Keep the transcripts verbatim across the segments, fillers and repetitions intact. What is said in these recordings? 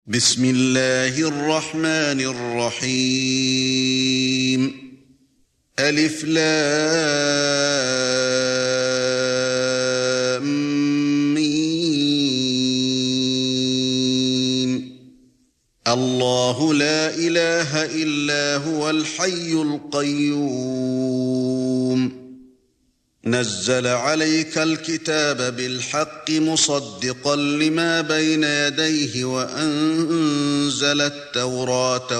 بسم الله الرحمن الرحيم ألف لام ميم الله لا إله إلا هو الحي القيوم نزل عليك الكتاب بالحق مصدقا لما بين يديه وأنزل التوراة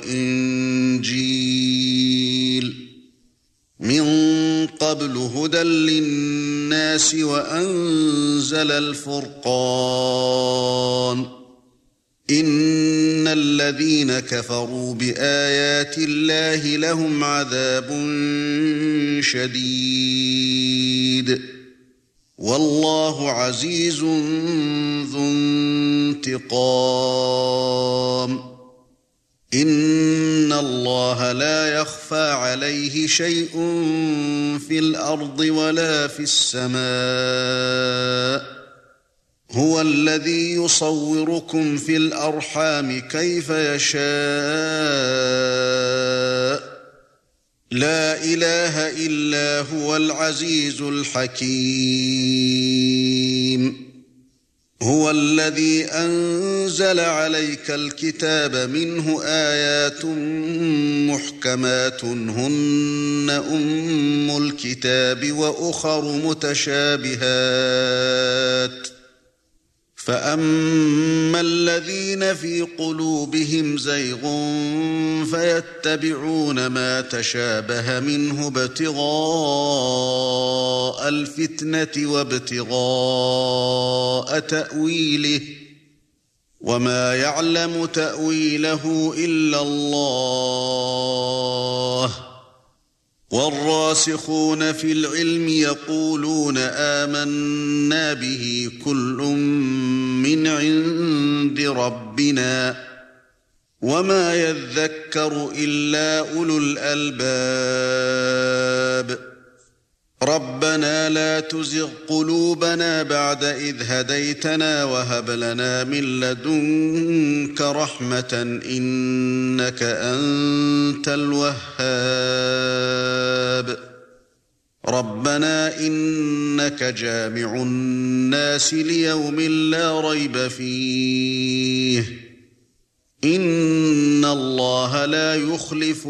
والإنجيل من قبل هدى للناس وأنزل الفرقان إن الذين كفروا بآيات الله لهم عذاب شديد والله عزيز ذو انتقام إن الله لا يخفى عليه شيء في الأرض ولا في السماء هو الذي يصوركم في الأرحام كيف يشاء لا إله إلا هو العزيز الحكيم هو الذي أنزل عليك الكتاب منه آيات محكمات هن أم الكتاب وأخر متشابهات فأما الذين في قلوبهم زيغ فيتبعون ما تشابه منه ابتغاء الفتنة وابتغاء تأويله وما يعلم تأويله إلا الله والراسخون في العلم يقولون آمنا به كل من عند ربنا وما يذكر إلا أولو الألباب ربنا لا تزغ قلوبنا بعد إذ هديتنا وهب لنا من لدنك رحمة إنك أنت الوهاب ربنا إنك جامع الناس ليوم لا ريب فيه إن الله لا يخلف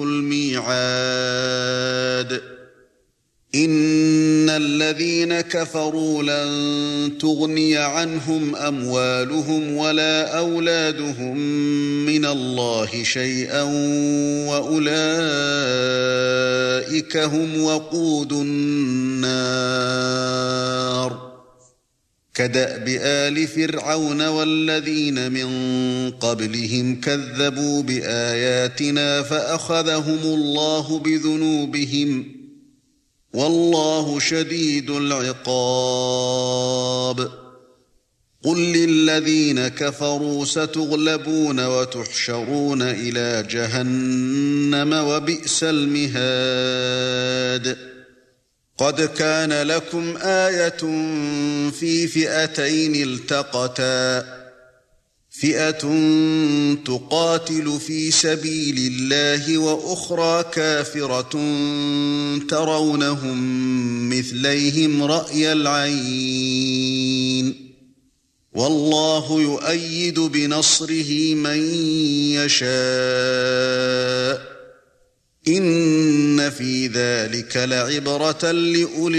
الميعاد إن الذين كفروا لن تغني عنهم أموالهم ولا أولادهم من الله شيئا وأولئك هم وقود النار كدأب آل فرعون والذين من قبلهم كذبوا بآياتنا فأخذهم الله بذنوبهم والله شديد العقاب قل للذين كفروا ستغلبون وتحشرون إلى جهنم وبئس المهاد قد كان لكم آية في فئتين التقتا فئة تقاتل في سبيل الله وأخرى كافرة ترونهم مثليهم رأي العين والله يؤيد بنصره من يشاء إن في ذلك لعبرة لأولي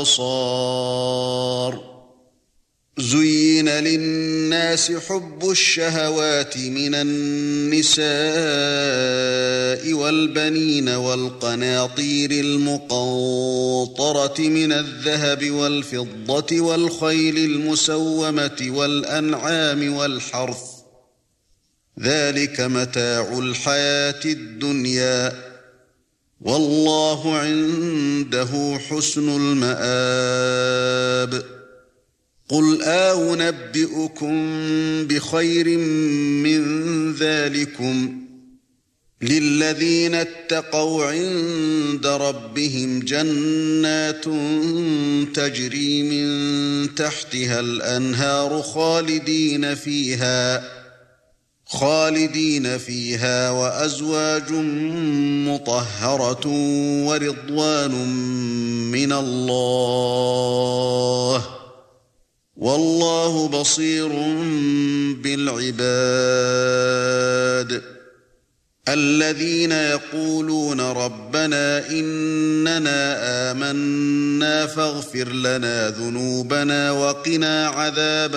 الأبصار زين للناس حب الشهوات من النساء والبنين والقناطير المقنطرة من الذهب والفضة والخيل المسومة والأنعام والحرث ذلك متاع الحياة الدنيا والله عنده حسن المآب قل أنبئكم بخير من ذلكم للذين اتقوا عند ربهم جنات تجري من تحتها الأنهار خالدين فيها خالدين فيها وأزواج مطهرة ورضوان من الله والله بصير بالعباد الذين يقولون ربنا إننا آمنا فاغفر لنا ذنوبنا وقنا عذاب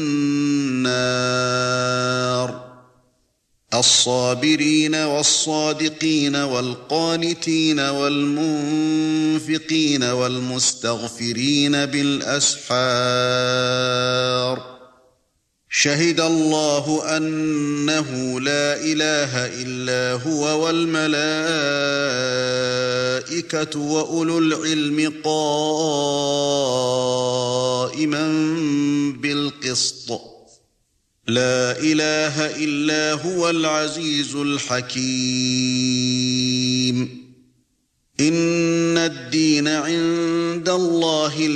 النار الصابرين والصادقين والقانتين والمنفقين والمستغفرين بالأسحار شهد الله أنه لا إله إلا هو والملائكة وأولو العلم قائما بالقسط لا إله إلا هو العزيز الحكيم إن الدين عند الله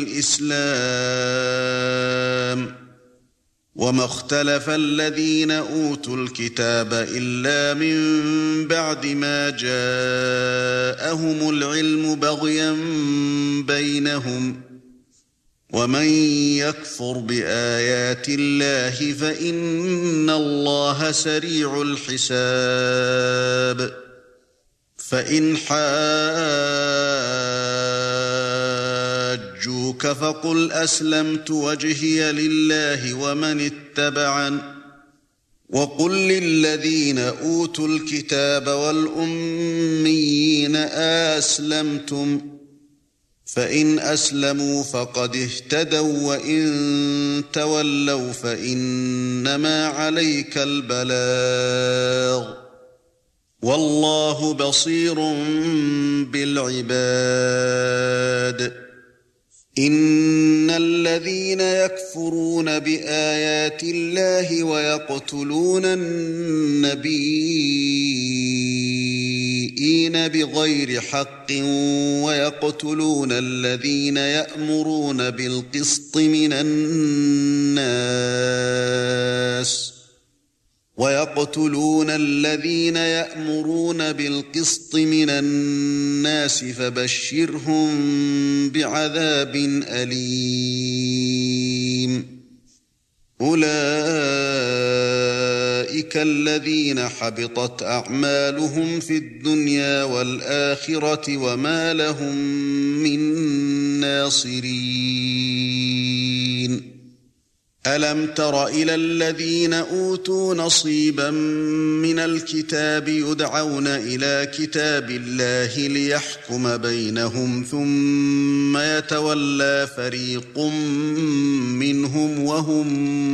الإسلام وما اختلف الذين أوتوا الكتاب إلا من بعد ما جاءهم العلم بغيا بينهم ومن يكفر بآيات الله فإن الله سريع الحساب فإن حاجوك فقل أسلمت وجهي لله ومن اتبعن وقل للذين أوتوا الكتاب والأميين أسلمتم فإن أسلموا فقد اهتدوا وإن تولوا فإنما عليك البلاغ والله بصير بالعباد إن الذين يكفرون بآيات الله ويقتلون النبيين بغير حق ويقتلون الذين يأمرون بالقسط من الناس ويقتلون الذين يأمرون بالقسط من الناس فبشرهم بعذاب أليم أولئك الذين حبطت أعمالهم في الدنيا والآخرة وما لهم من ناصرين ألم تر إلى الذين أوتوا نصيبا من الكتاب يدعون إلى كتاب الله ليحكم بينهم ثم يتولى فريق منهم وهم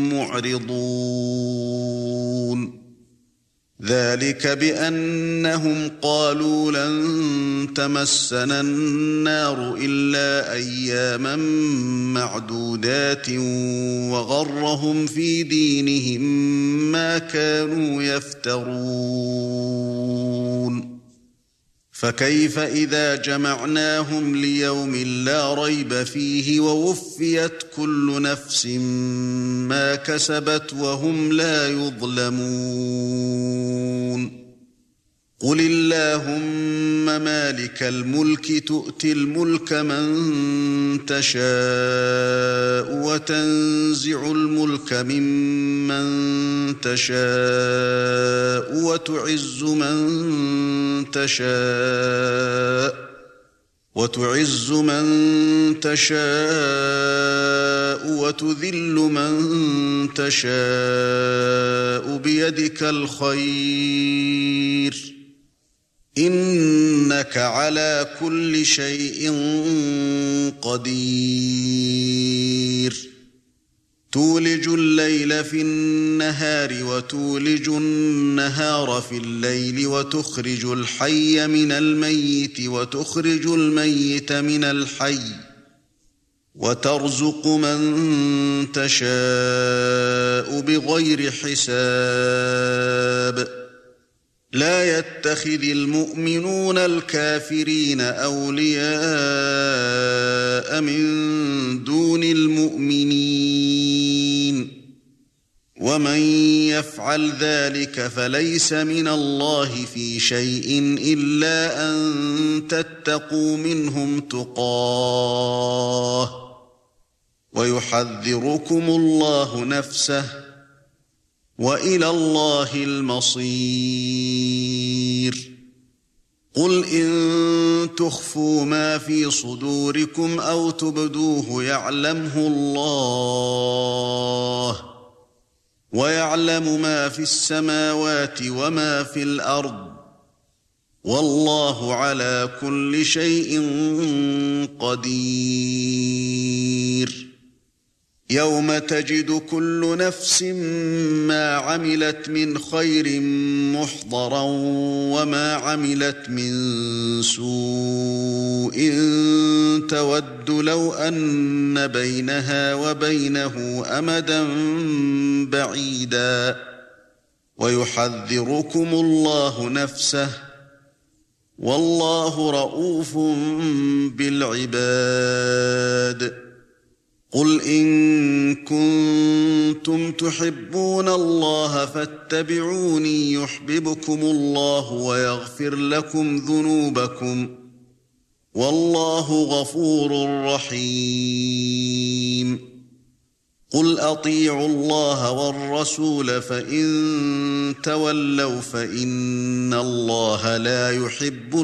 معرضون ذلك بأنهم قالوا لن تمسنا النار إلا أياما معدودات وغرهم في دينهم ما كانوا يفترون فكيف إذا جمعناهم ليوم لا ريب فيه ووفيت كل نفس ما كسبت وهم لا يظلمون قل اللهم مالك الملك تؤتي الملك من تشاء وتنزع الملك ممن تشاء وتعز من تشاء وتعز من تشاء وتذل من تشاء بيدك الخير إنك على كل شيء قدير تولج الليل في النهار وتولج النهار في الليل وتخرج الحي من الميت وتخرج الميت من الحي وترزق من تشاء بغير حساب لا يتخذ المؤمنون الكافرين أولياء من دون المؤمنين ومن يفعل ذلك فليس من الله في شيء إلا أن تتقوا منهم تقاه ويحذركم الله نفسه وإلى الله المصير قل إن تخفوا ما في صدوركم أو تبدوه يعلمه الله ويعلم ما في السماوات وما في الأرض والله على كل شيء قدير يوم تجد كل نفس ما عملت من خير محضرا وما عملت من سوء تود لو أن بينها وبينه أمدا بعيدا ويحذركم الله نفسه والله رؤوف بالعباد قل إن كنتم تحبون الله فاتبعوني يحببكم الله ويغفر لكم ذنوبكم والله غفور رحيم قل أطيعوا الله والرسول فإن تولوا فإن الله لا يحب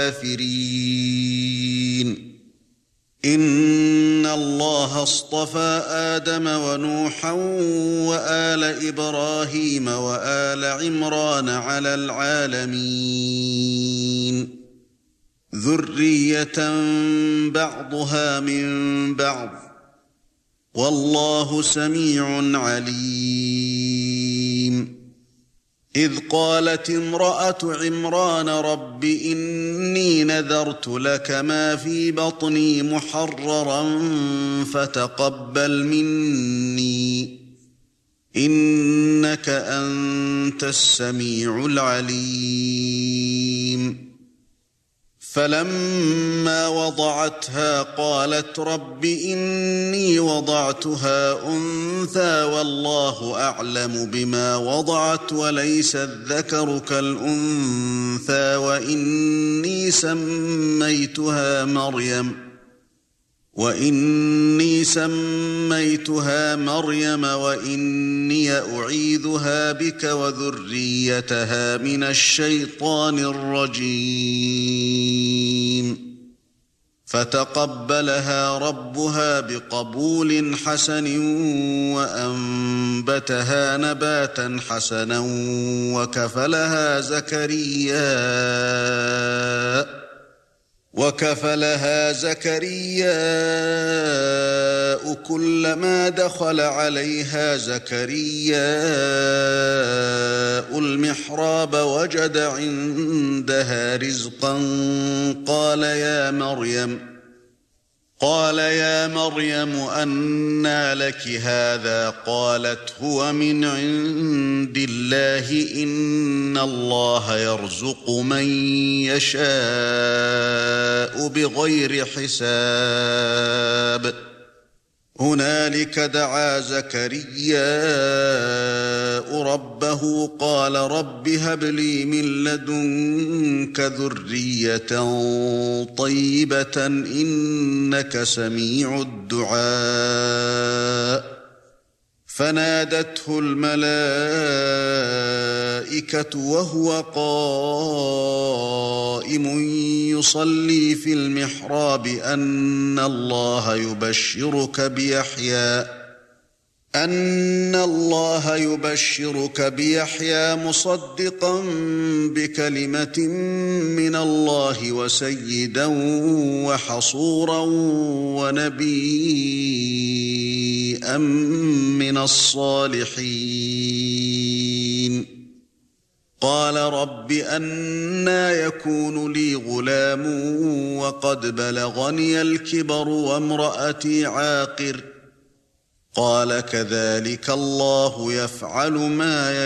الكافرين إن الله اصطفى آدم ونوحا وآل إبراهيم وآل عمران على العالمين ذرية بعضها من بعض والله سميع عليم إذ قالت امرأة عمران رب إني نذرت لك ما في بطني محررا فتقبل مني إنك أنت السميع العليم فلما وضعتها قالت رب إني وضعتها أنثى والله أعلم بما وضعت وليس الذكر كالأنثى وإني سميتها مريم وإني سميتها مريم وإني أعيذها بك وذريتها من الشيطان الرجيم فتقبلها ربها بقبول حسن وأنبتها نباتا حسنا وكفلها زكريا وكفلها زكرياء كلما دخل عليها زكرياء المحراب وجد عندها رزقا قال يا مريم قال يا مريم أنى لك هذا قالت هو من عند الله إن الله يرزق من يشاء بغير حساب هنالك دعا زكرياء ربه قال رب هب لي من لدنك ذرية طيبة إنك سميع الدعاء فنادته الملائكة وهو قائم يصلي في المحراب أن الله يبشرك بيحيى أن الله يبشرك بيحيى مصدقا بكلمة من الله وسيدا وحصورا ونبيا من الصالحين قال رب أنى يكون لي غلام وقد بلغني الكبر وامرأتي عاقر قال كذلك الله يفعل ما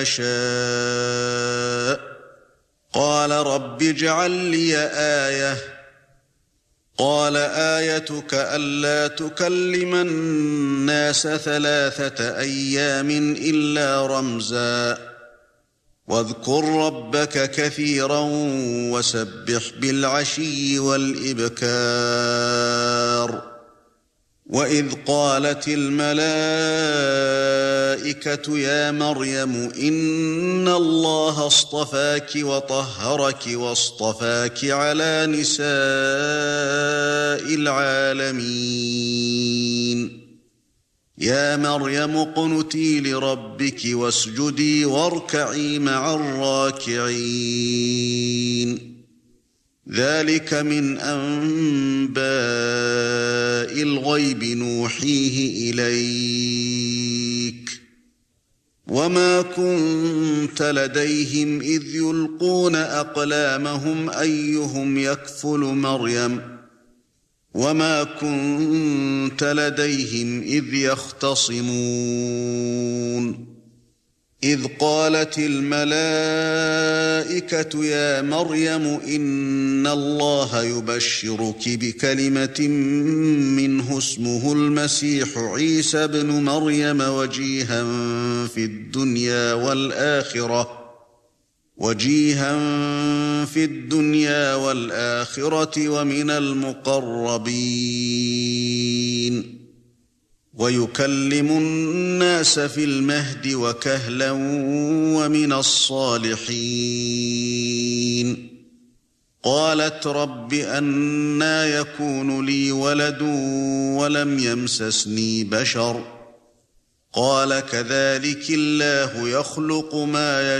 يشاء قال رب اجعل لي آية قال آيتك ألا تكلم الناس ثلاثة أيام إلا رمزا واذكر ربك كثيرا وسبح بالعشي والإبكار وإذ قالت الملائكة يا مريم إن الله اصطفاك وطهرك واصطفاك على نساء العالمين يا مريم اقنتي لربك واسجدي واركعي مع الراكعين ذلك من أنباء الغيب نوحيه إليك وما كنت لديهم إذ يلقون أقلامهم أيهم يكفل مريم وما كنت لديهم إذ يختصمون إذ قالت الملائكة يا مريم إن الله يبشرك بكلمة منه اسمه المسيح عيسى ابن مريم وجيها في الدنيا والآخرة وجيها في الدنيا والآخرة ومن المقربين ويكلم الناس في المهد وكهلا ومن الصالحين قالت رب أنى يكون لي ولد ولم يمسسني بشر قال كذلك الله يخلق ما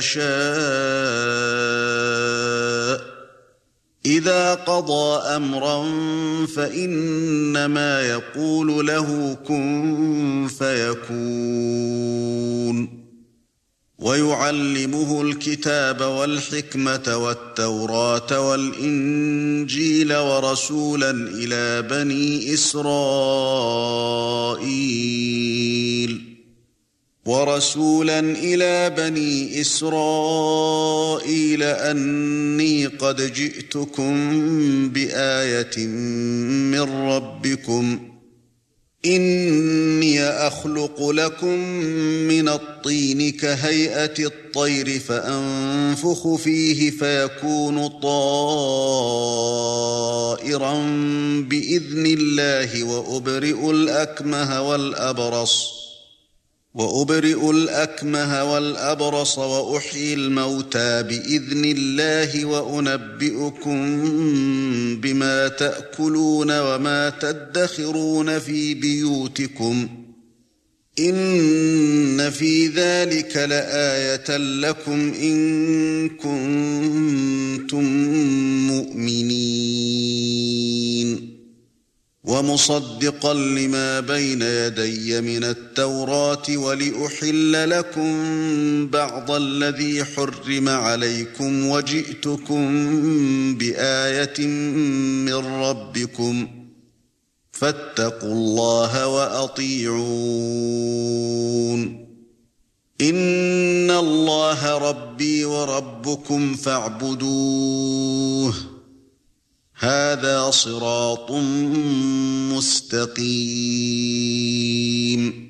يشاء إذا قضى أمرا فإنما يقول له كن فيكون ويعلمه الكتاب والحكمة والتوراة والإنجيل ورسولا إلى بني إسرائيل ورسولا إلى بني إسرائيل أني قد جئتكم بآية من ربكم إني أخلق لكم من الطين كهيئة الطير فأنفخ فيه فيكون طائرا بإذن الله وأبرئ الأكمه والأبرص وأبرئ الأكمه والأبرص وأحيي الموتى بإذن الله وأنبئكم بما تأكلون وما تدخرون في بيوتكم إن في ذلك لآية لكم إن كنتم مؤمنين ومصدقا لما بين يدي من التوراة ولأحل لكم بعض الذي حرم عليكم وجئتكم بآية من ربكم فاتقوا الله وأطيعون إن الله ربي وربكم فاعبدوه هذا صراط مستقيم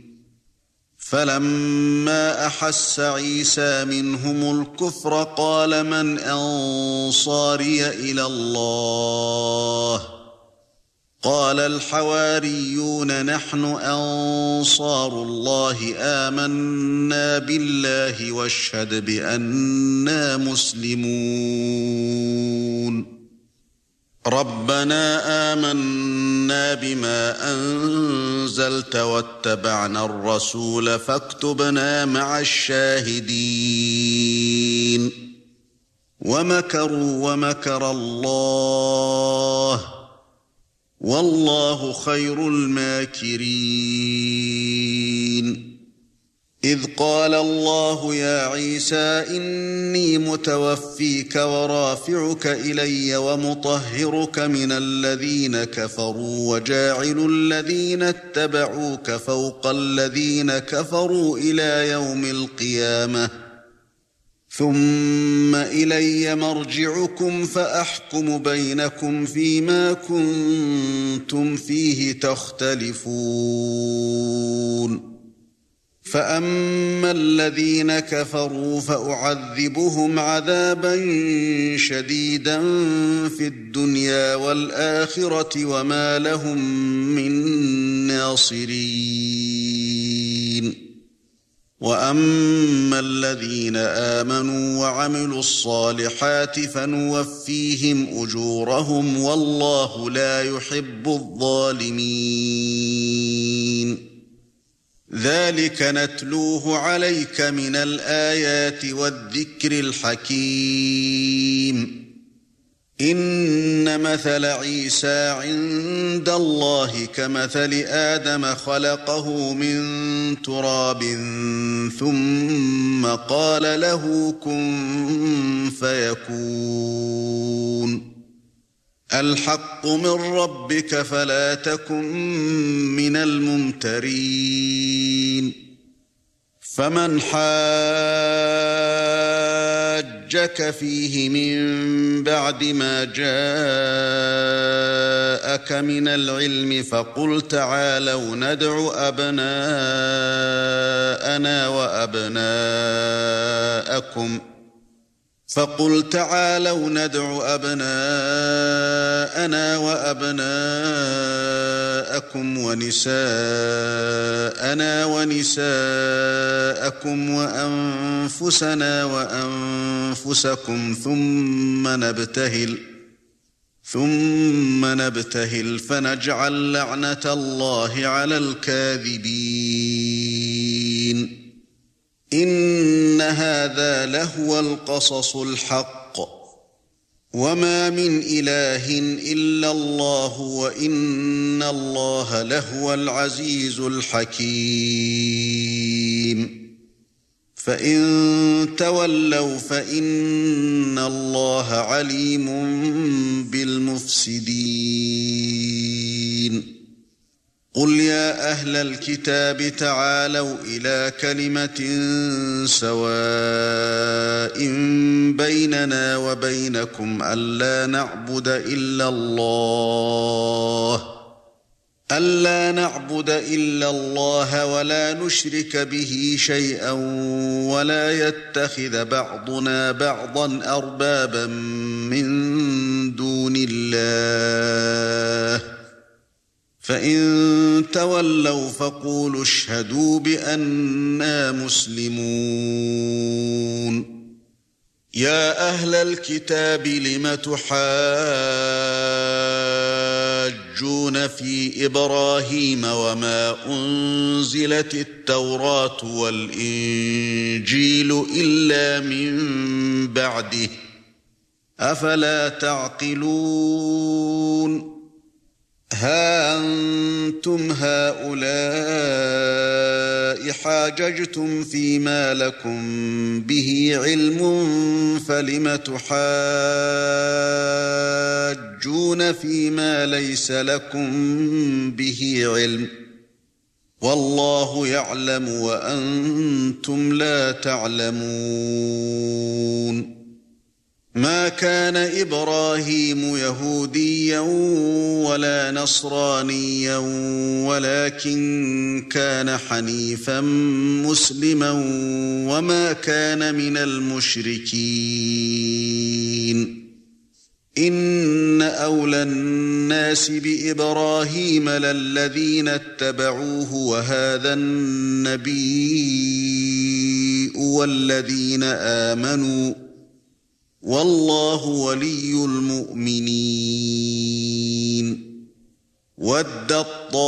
فلما أحس عيسى منهم الكفر قال من أنصاري إلى الله قال الحواريون نحن أنصار الله آمنا بالله واشهد بأننا مسلمون ربنا آمنا بما أنزلت واتبعنا الرسول فاكتبنا مع الشاهدين ومكروا ومكر الله والله خير الماكرين إذ قال الله يا عيسى إني متوفيك ورافعك إلي ومطهرك من الذين كفروا وجاعل الذين اتبعوك فوق الذين كفروا إلى يوم القيامة ثم ثم إلي مرجعكم فأحكم بينكم فيما كنتم فيه تختلفون فأما الذين كفروا فأعذبهم عذابا شديدا في الدنيا والآخرة وما لهم من ناصرين وأما الذين آمنوا وعملوا الصالحات فنوفيهم أجورهم والله لا يحب الظالمين ذلك نتلوه عليك من الآيات والذكر الحكيم إن مثل عيسى عند الله كمثل آدم خلقه من تراب ثم قال له كن فيكون الحق من ربك فلا تكن من الممترين فمن حاجك فيه من بعد ما جاءك من العلم فقل تعالوا ندع أبناءنا وأبناءكم فقل تعالوا ندع أبناءنا وأبناءكم ونساءنا ونساءكم وأنفسنا وأنفسكم ثم نبتهل ثم نبتهل فنجعل لعنة الله على الكاذبين إن هذا لهو القصص الحق وما من إله إلا الله وإن الله لهو العزيز الحكيم فإن تولوا فإن الله عليم بالمفسدين قل يا أهل الكتاب تعالوا إلى كلمة سواء بيننا وبينكم ألا نعبد إلا الله ألا نعبد إلا الله ولا نشرك به شيئا ولا يتخذ بعضنا بعضا أربابا من دون الله فإن تولوا فقولوا اشهدوا بأننا مسلمون يا أهل الكتاب لم تحاجون في إبراهيم وما أنزلت التوراة والإنجيل إلا من بعده أفلا تعقلون ها أنتم هؤلاء حاججتم فيما لكم به علم فلم تحاجون فيما ليس لكم به علم والله يعلم وأنتم لا تعلمون ما كان إبراهيم يهوديا ولا نصرانيا ولكن كان حنيفا مسلما وما كان من المشركين إن أولى الناس بإبراهيم للذين اتبعوه وهذا النبي والذين آمنوا والله ولي المؤمنين ودت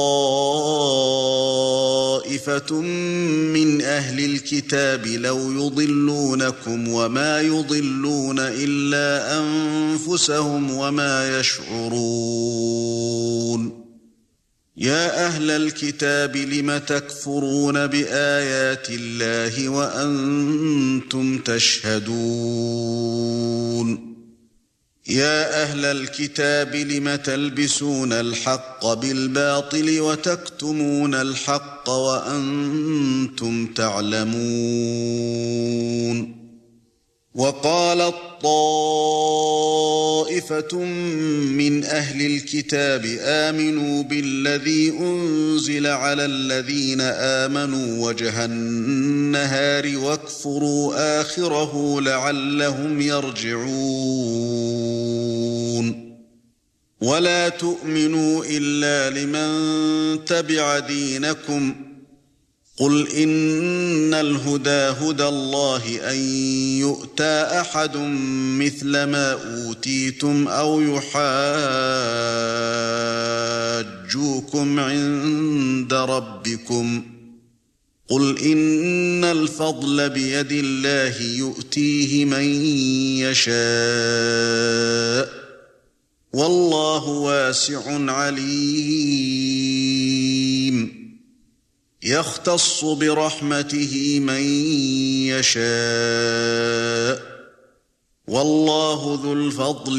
طائفة من أهل الكتاب لو يضلونكم وما يضلون إلا أنفسهم وما يشعرون يا أهل الكتاب لم تكفرون بآيات الله وأنتم تشهدون يا أهل الكتاب لم تلبسون الحق بالباطل وتكتمون الحق وأنتم تعلمون وقالت طائفة من أهل الكتاب آمنوا بالذي أنزل على الذين آمنوا وجه النهار واكفروا آخره لعلهم يرجعون ولا تؤمنوا إلا لمن تبع دينكم قل إن الهدى هدى الله أن يؤتى أحد مثل ما أوتيتم أو يحاجوكم عند ربكم قل إن الفضل بيد الله يؤتيه من يشاء والله واسع عليم يختص برحمته من يشاء والله ذو الفضل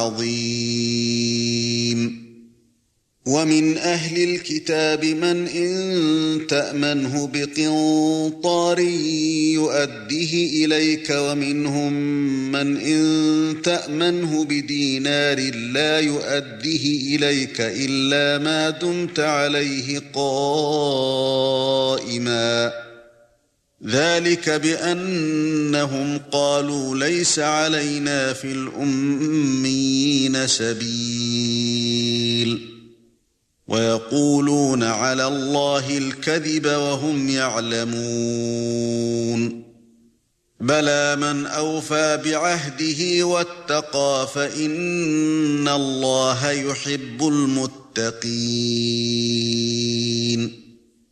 العظيم ومن أهل الكتاب من إن تأمنه بقنطار يؤديه إليك ومنهم من إن تأمنه بدينار لا يؤديه إليك إلا ما دمت عليه قائما ذلك بأنهم قالوا ليس علينا في الأميين سبيل ويقولون على الله الكذب وهم يعلمون بلى من أوفى بعهده واتقى فإن الله يحب المتقين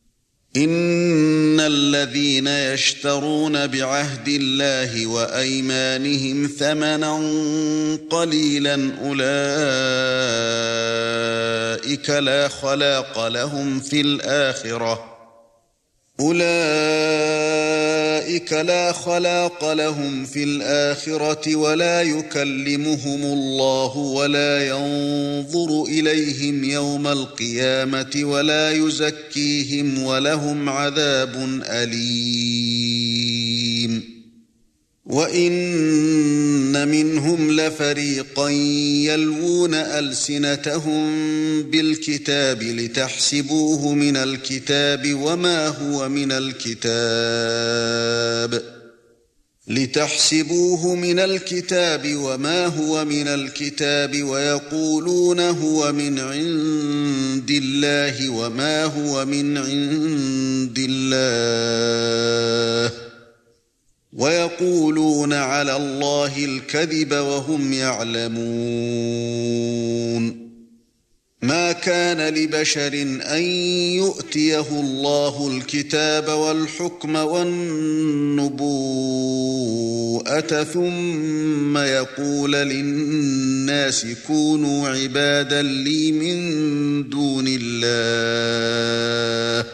إن الذين يشترون بعهد الله وأيمانهم ثمنا قليلا أولئك لا خلاق لهم في الآخرة أولئك لا خلاق لهم في الآخرة ولا يكلمهم الله ولا ينظر إليهم يوم القيامة ولا يزكيهم ولهم عذاب أليم وإن منهم لفريقا يلوون ألسنتهم بالكتاب لتحسبوه من الكتاب وما هو من الكتاب لتحسبوه من الكتاب وما هو من الكتاب ويقولون هو من عند الله وما هو من عند الله ويقولون على الله الكذب وهم يعلمون ما كان لبشر أن يؤتيه الله الكتاب والحكم والنبوءة ثم يقول للناس كونوا عبادا لي من دون الله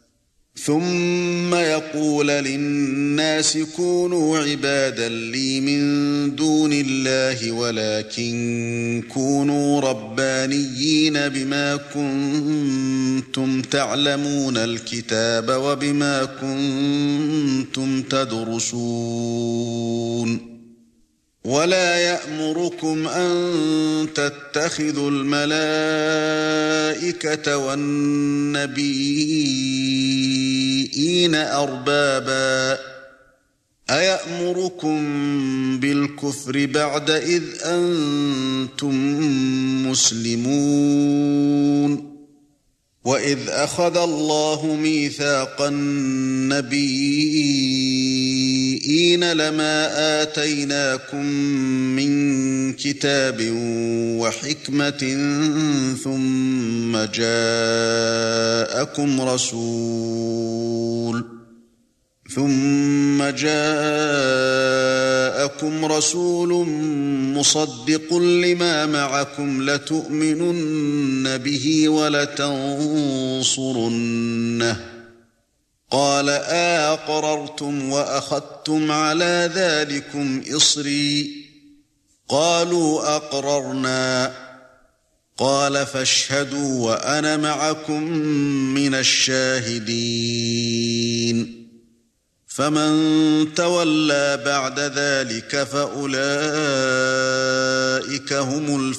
ثم يقول للناس كونوا عبادا لي من دون الله ولكن كونوا ربانيين بما كنتم تعلمون الكتاب وبما كنتم تدرسون ولا يأمركم أن تتخذوا الملائكة والنبيين أربابا أيأمركم بالكفر بعد إذ أنتم مسلمون وإذ أخذ الله ميثاق النبيين لما آتيناكم من كتاب وحكمة ثم جاءكم رسول ثم جاءكم رسول مصدق لما معكم لتؤمنن به ولتنصرنه قال أأقررتم وأخذتم على ذلكم إصري قالوا أقررنا قال فاشهدوا وأنا معكم من الشاهدين فمن تولى بعد ذلك فأولئك هم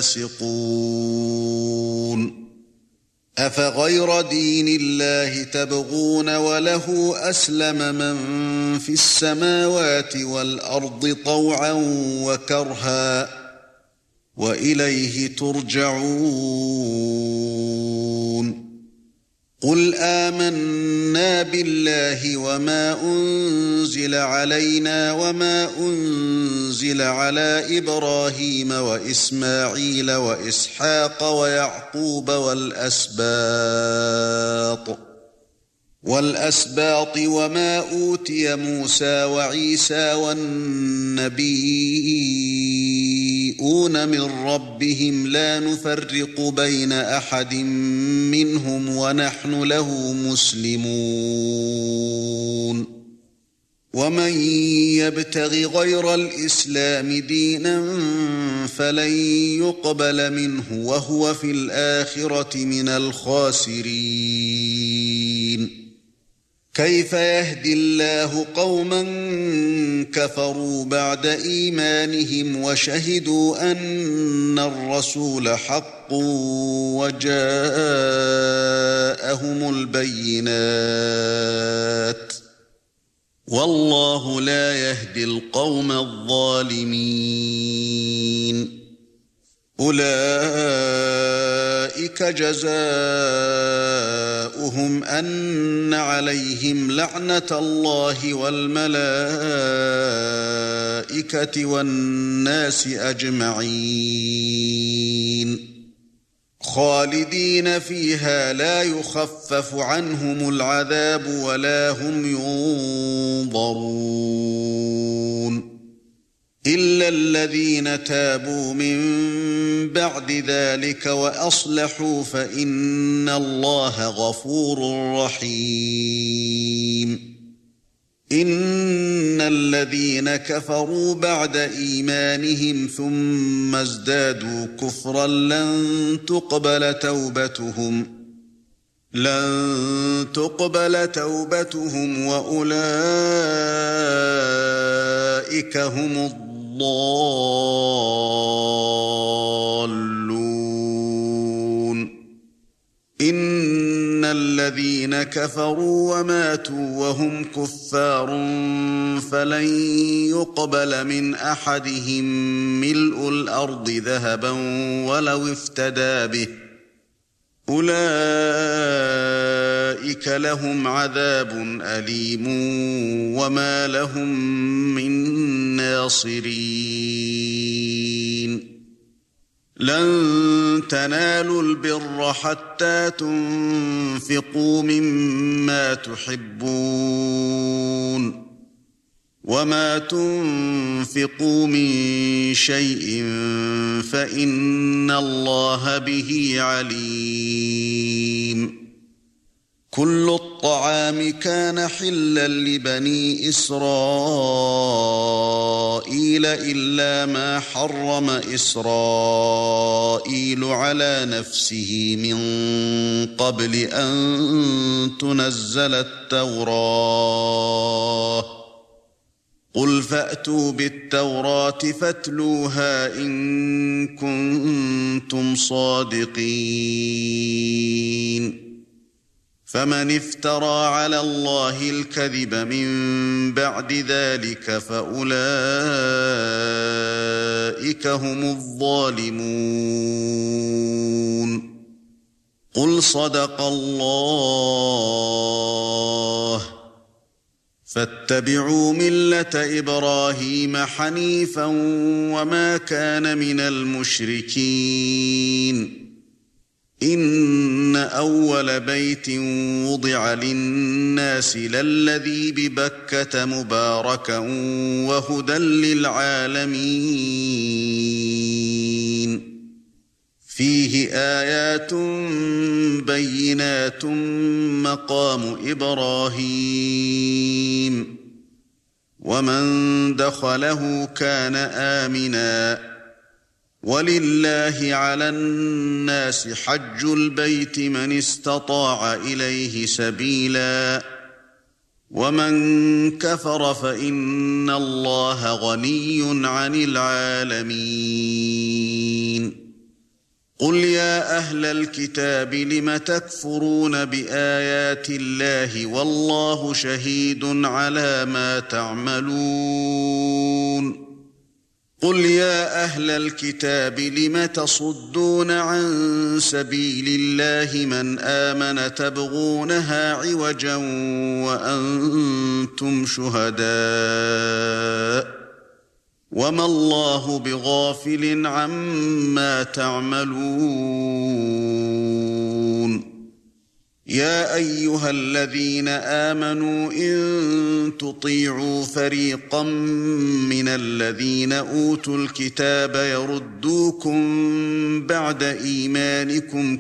الفاسقون أفغير دين الله تبغون وله أسلم من في السماوات والأرض طوعا وكرها وإليه ترجعون قل آمنا بالله وما أنزل علينا وما أنزل على إبراهيم وإسماعيل وإسحاق ويعقوب والأسباط والأسباط وما أوتي موسى وعيسى والنبيون من ربهم لا نفرق بين أحد منهم ونحن له مسلمون ومن يبتغ غير الإسلام دينا فلن يقبل منه وهو في الآخرة من الخاسرين كيف يهدي الله قوما كفروا بعد إيمانهم وشهدوا أن الرسول حق وجاءهم البينات والله لا يهدي القوم الظالمين أولئك جزاؤهم أن عليهم لعنة الله والملائكة والناس أجمعين خالدين فيها لا يخفف عنهم العذاب ولا هم ينظرون إلا الذين تابوا من بعد ذلك وأصلحوا فإن الله غفور رحيم إن الذين كفروا بعد إيمانهم ثم ازدادوا كفرا لن تقبل توبتهم لن تقبل توبتهم وأولئك هم الضالون إن الذين كفروا وماتوا وهم كفار فلن يقبل من أحدهم ملء الأرض ذهبا ولو افتدى به أولئك لهم عذاب أليم وما لهم من ناصرين لن تنالوا البر حتى تنفقوا مما تحبون وما تنفقوا من شيء فإن الله به عليم كل الطعام كان حلا لبني إسرائيل إلا ما حرم إسرائيل على نفسه من قبل أن تنزل التوراة قل فأتوا بالتوراة فاتلوها إن كنتم صادقين فمن افترى على الله الكذب من بعد ذلك فأولئك هم الظالمون قل صدق الله فاتبعوا ملة إبراهيم حنيفا وما كان من المشركين إن أول بيت وضع للناس للذي ببكة مباركا وهدى للعالمين فيه آيات بينات مقام إبراهيم ومن دخله كان آمناً ولله على الناس حج البيت من استطاع إليه سبيلا ومن كفر فإن الله غني عن العالمين قل يا أهل الكتاب لم تكفرون بآيات الله والله شهيد على ما تعملون قل يا أهل الكتاب لم تصدون عن سبيل الله من آمن تبغونها عوجا وأنتم شهداء وما الله بغافل عما تعملون يا أيها الذين آمنوا إن تطيعوا فريقا من الذين أوتوا الكتاب يردوكم بعد إيمانكم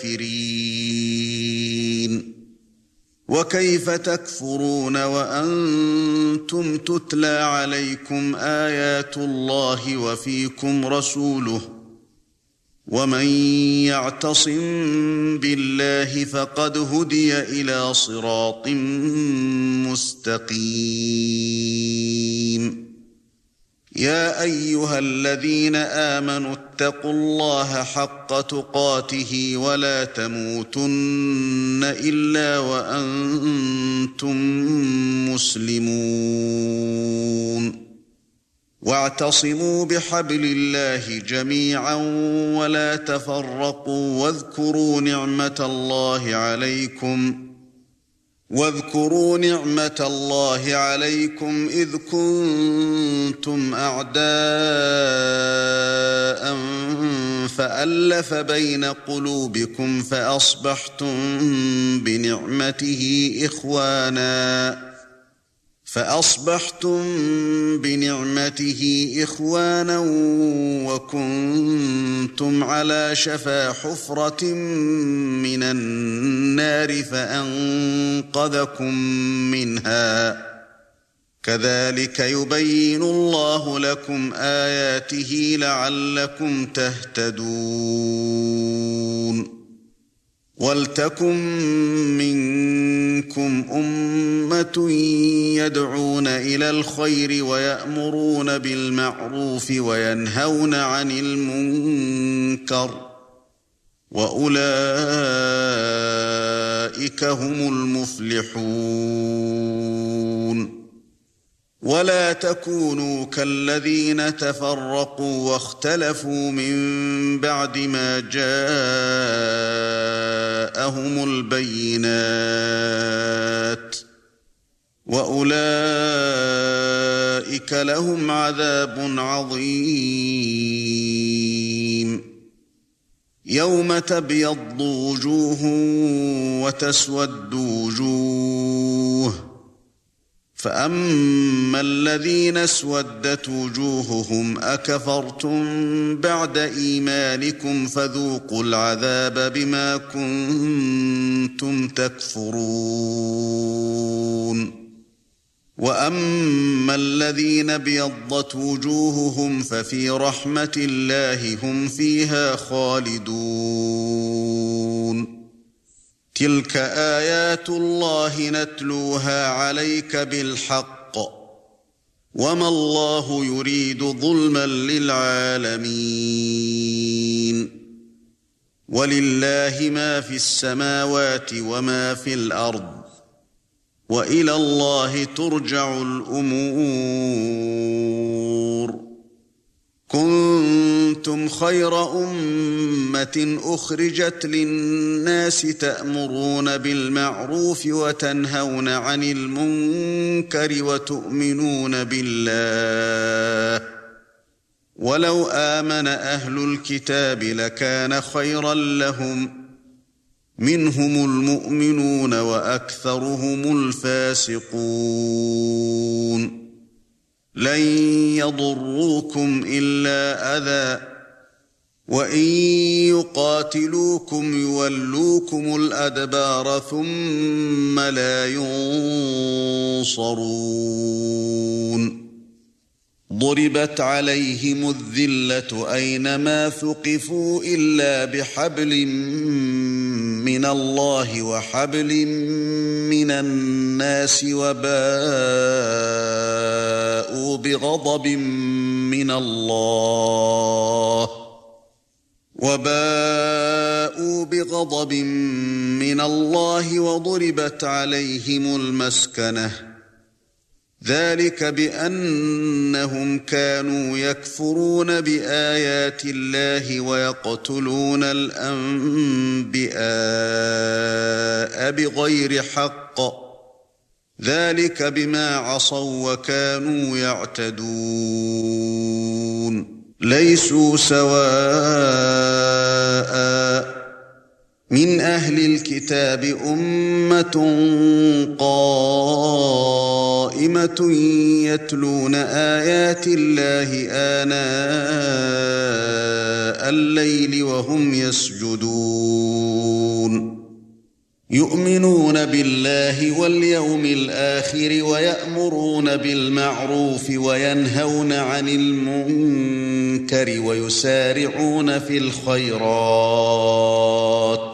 كافرين وكيف تكفرون وأنتم تتلى عليكم آيات الله وفيكم رسوله ومن يعتصم بالله فقد هدي إلى صراط مستقيم يا أيها الذين آمنوا اتقوا الله حق تقاته ولا تموتن إلا وأنتم مسلمون واعتصموا بحبل الله جميعا ولا تفرقوا واذكروا نعمة الله عليكم واذكروا نعمة الله عليكم إذ كنتم أعداء فألف بين قلوبكم فأصبحتم بنعمته إخوانا فأصبحتم بنعمته إخوانا وكنتم على شفا حفرة من النار فأنقذكم منها كذلك يبين الله لكم آياته لعلكم تهتدون وَلْتَكُن مِّنكُمْ أُمَّةٌ يَدْعُونَ إِلَى الْخَيْرِ وَيَأْمُرُونَ بِالْمَعْرُوفِ وَيَنْهَوْنَ عَنِ الْمُنكَرِ وَأُولَئِكَ هُمُ الْمُفْلِحُونَ وَلَا تَكُونُوا كَالَّذِينَ تَفَرَّقُوا وَاخْتَلَفُوا مِن بَعْدِ مَا جَاءَهُمُ الْبَيِّنَاتُ وَأُولَئِكَ لَهُمْ عَذَابٌ عَظِيمٌ يَوْمَ تَبْيَضُّ وُجُوهٌ وَتَسْوَدُّ وُجُوهٌ فَأَمَّا الَّذِينَ اسْوَدَّتْ وُجُوهُهُمْ أَكَفَرْتُمْ بَعْدَ إِيمَانِكُمْ فَذُوقُوا الْعَذَابَ بِمَا كُنتُمْ تَكْفُرُونَ وَأَمَّا الَّذِينَ ابْيَضَّتْ وُجُوهُهُمْ فَفِي رَحْمَةِ اللَّهِ هُمْ فِيهَا خَالِدُونَ تِلْكَ آيَاتُ اللَّهِ نَتْلُوهَا عَلَيْكَ بِالْحَقِّ وَمَا اللَّهُ يُرِيدُ ظُلْمًا لِلْعَالَمِينَ وَلِلَّهِ مَا فِي السَّمَاوَاتِ وَمَا فِي الْأَرْضِ وَإِلَى اللَّهِ تُرْجَعُ الْأُمُورُ كُنتُمْ خَيْرَ أُمَّةٍ أُخْرِجَتْ لِلنَّاسِ تَأْمُرُونَ بِالْمَعْرُوفِ وَتَنْهَوْنَ عَنِ الْمُنكَرِ وَتُؤْمِنُونَ بِاللَّهِ وَلَوْ آمَنَ أَهْلُ الْكِتَابِ لَكَانَ خَيْرًا لَهُمْ مِنْهُمُ الْمُؤْمِنُونَ وَأَكْثَرُهُمُ الْفَاسِقُونَ لَن يَضُرُّوكُمْ إِلَّا أَذًى وَإِن يُقَاتِلُوكُمْ يُوَلُّوكُمُ الْأَدْبَارَ ثُمَّ لَا يُنصَرُونَ ضُرِبَتْ عَلَيْهِمُ الذِّلَّةُ أَيْنَمَا ثُقِفُوا إِلَّا بِحَبْلٍ من الله وحبل من الناس وباءوا بغضب من الله وباءوا بغضب من الله وضربت عليهم المسكنة ذلك بأنهم كانوا يكفرون بآيات الله ويقتلون الأنبياء بغير حق ذلك بما عصوا وكانوا يعتدون ليسوا سواء من أهل الكتاب أمة قائمة يتلون آيات الله آناء الليل وهم يسجدون يؤمنون بالله واليوم الآخر ويأمرون بالمعروف وينهون عن المنكر ويسارعون في الخيرات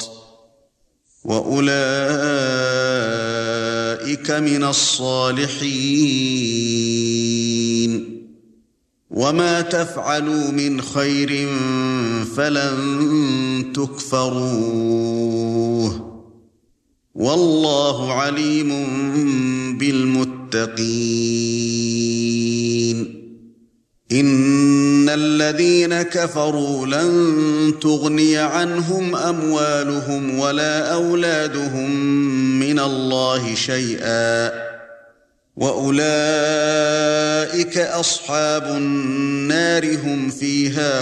وأولئك من الصالحين وما تفعلوا من خير فلن تكفروه والله عليم بالمتقين إن الذين كفروا لن تغني عنهم أموالهم ولا أولادهم من الله شيئا وأولئك أصحاب النار هم فيها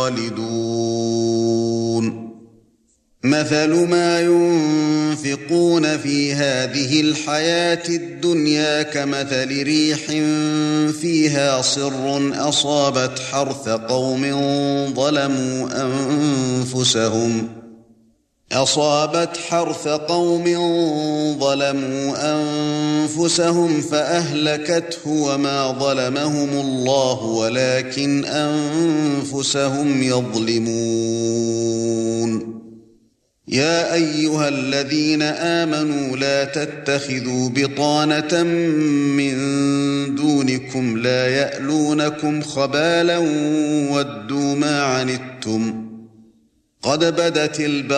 خالدون مثل ما ينفقون في هذه الحياة الدنيا كمثل ريح فيها صر أصابت حرث قوم ظلموا أنفسهم أصابت حرث قوم ظلموا أنفسهم فأهلكته وما ظلمهم الله ولكن أنفسهم يظلمون يا أيها الذين آمنوا لا تتخذوا بطانة من دونكم لا يألونكم خبالا ودوا ما عنتم قد بدت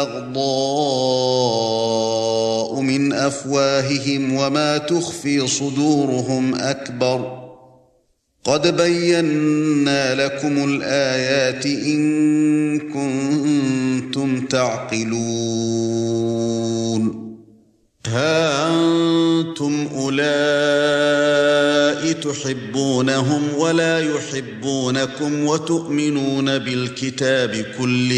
البغضاء من أفواههم وما تخفي صدورهم أكبر قد بينا لكم الآيات إن كنتم تعقلون ها أنتم أولئك تحبونهم ولا يحبونكم وتؤمنون بالكتاب كله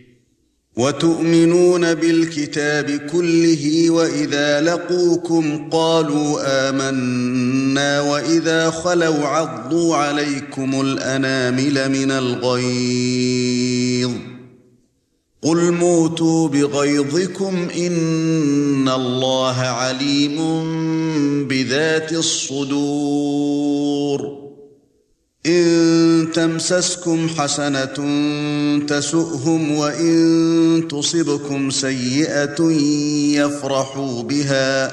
وتؤمنون بالكتاب كله وإذا لقوكم قالوا آمنا وإذا خلوا عضوا عليكم الأنامل من الغيظ قل موتوا بغيظكم إن الله عليم بذات الصدور إن تمسسكم حسنة تسؤهم وإن تصبكم سيئة يفرحوا بها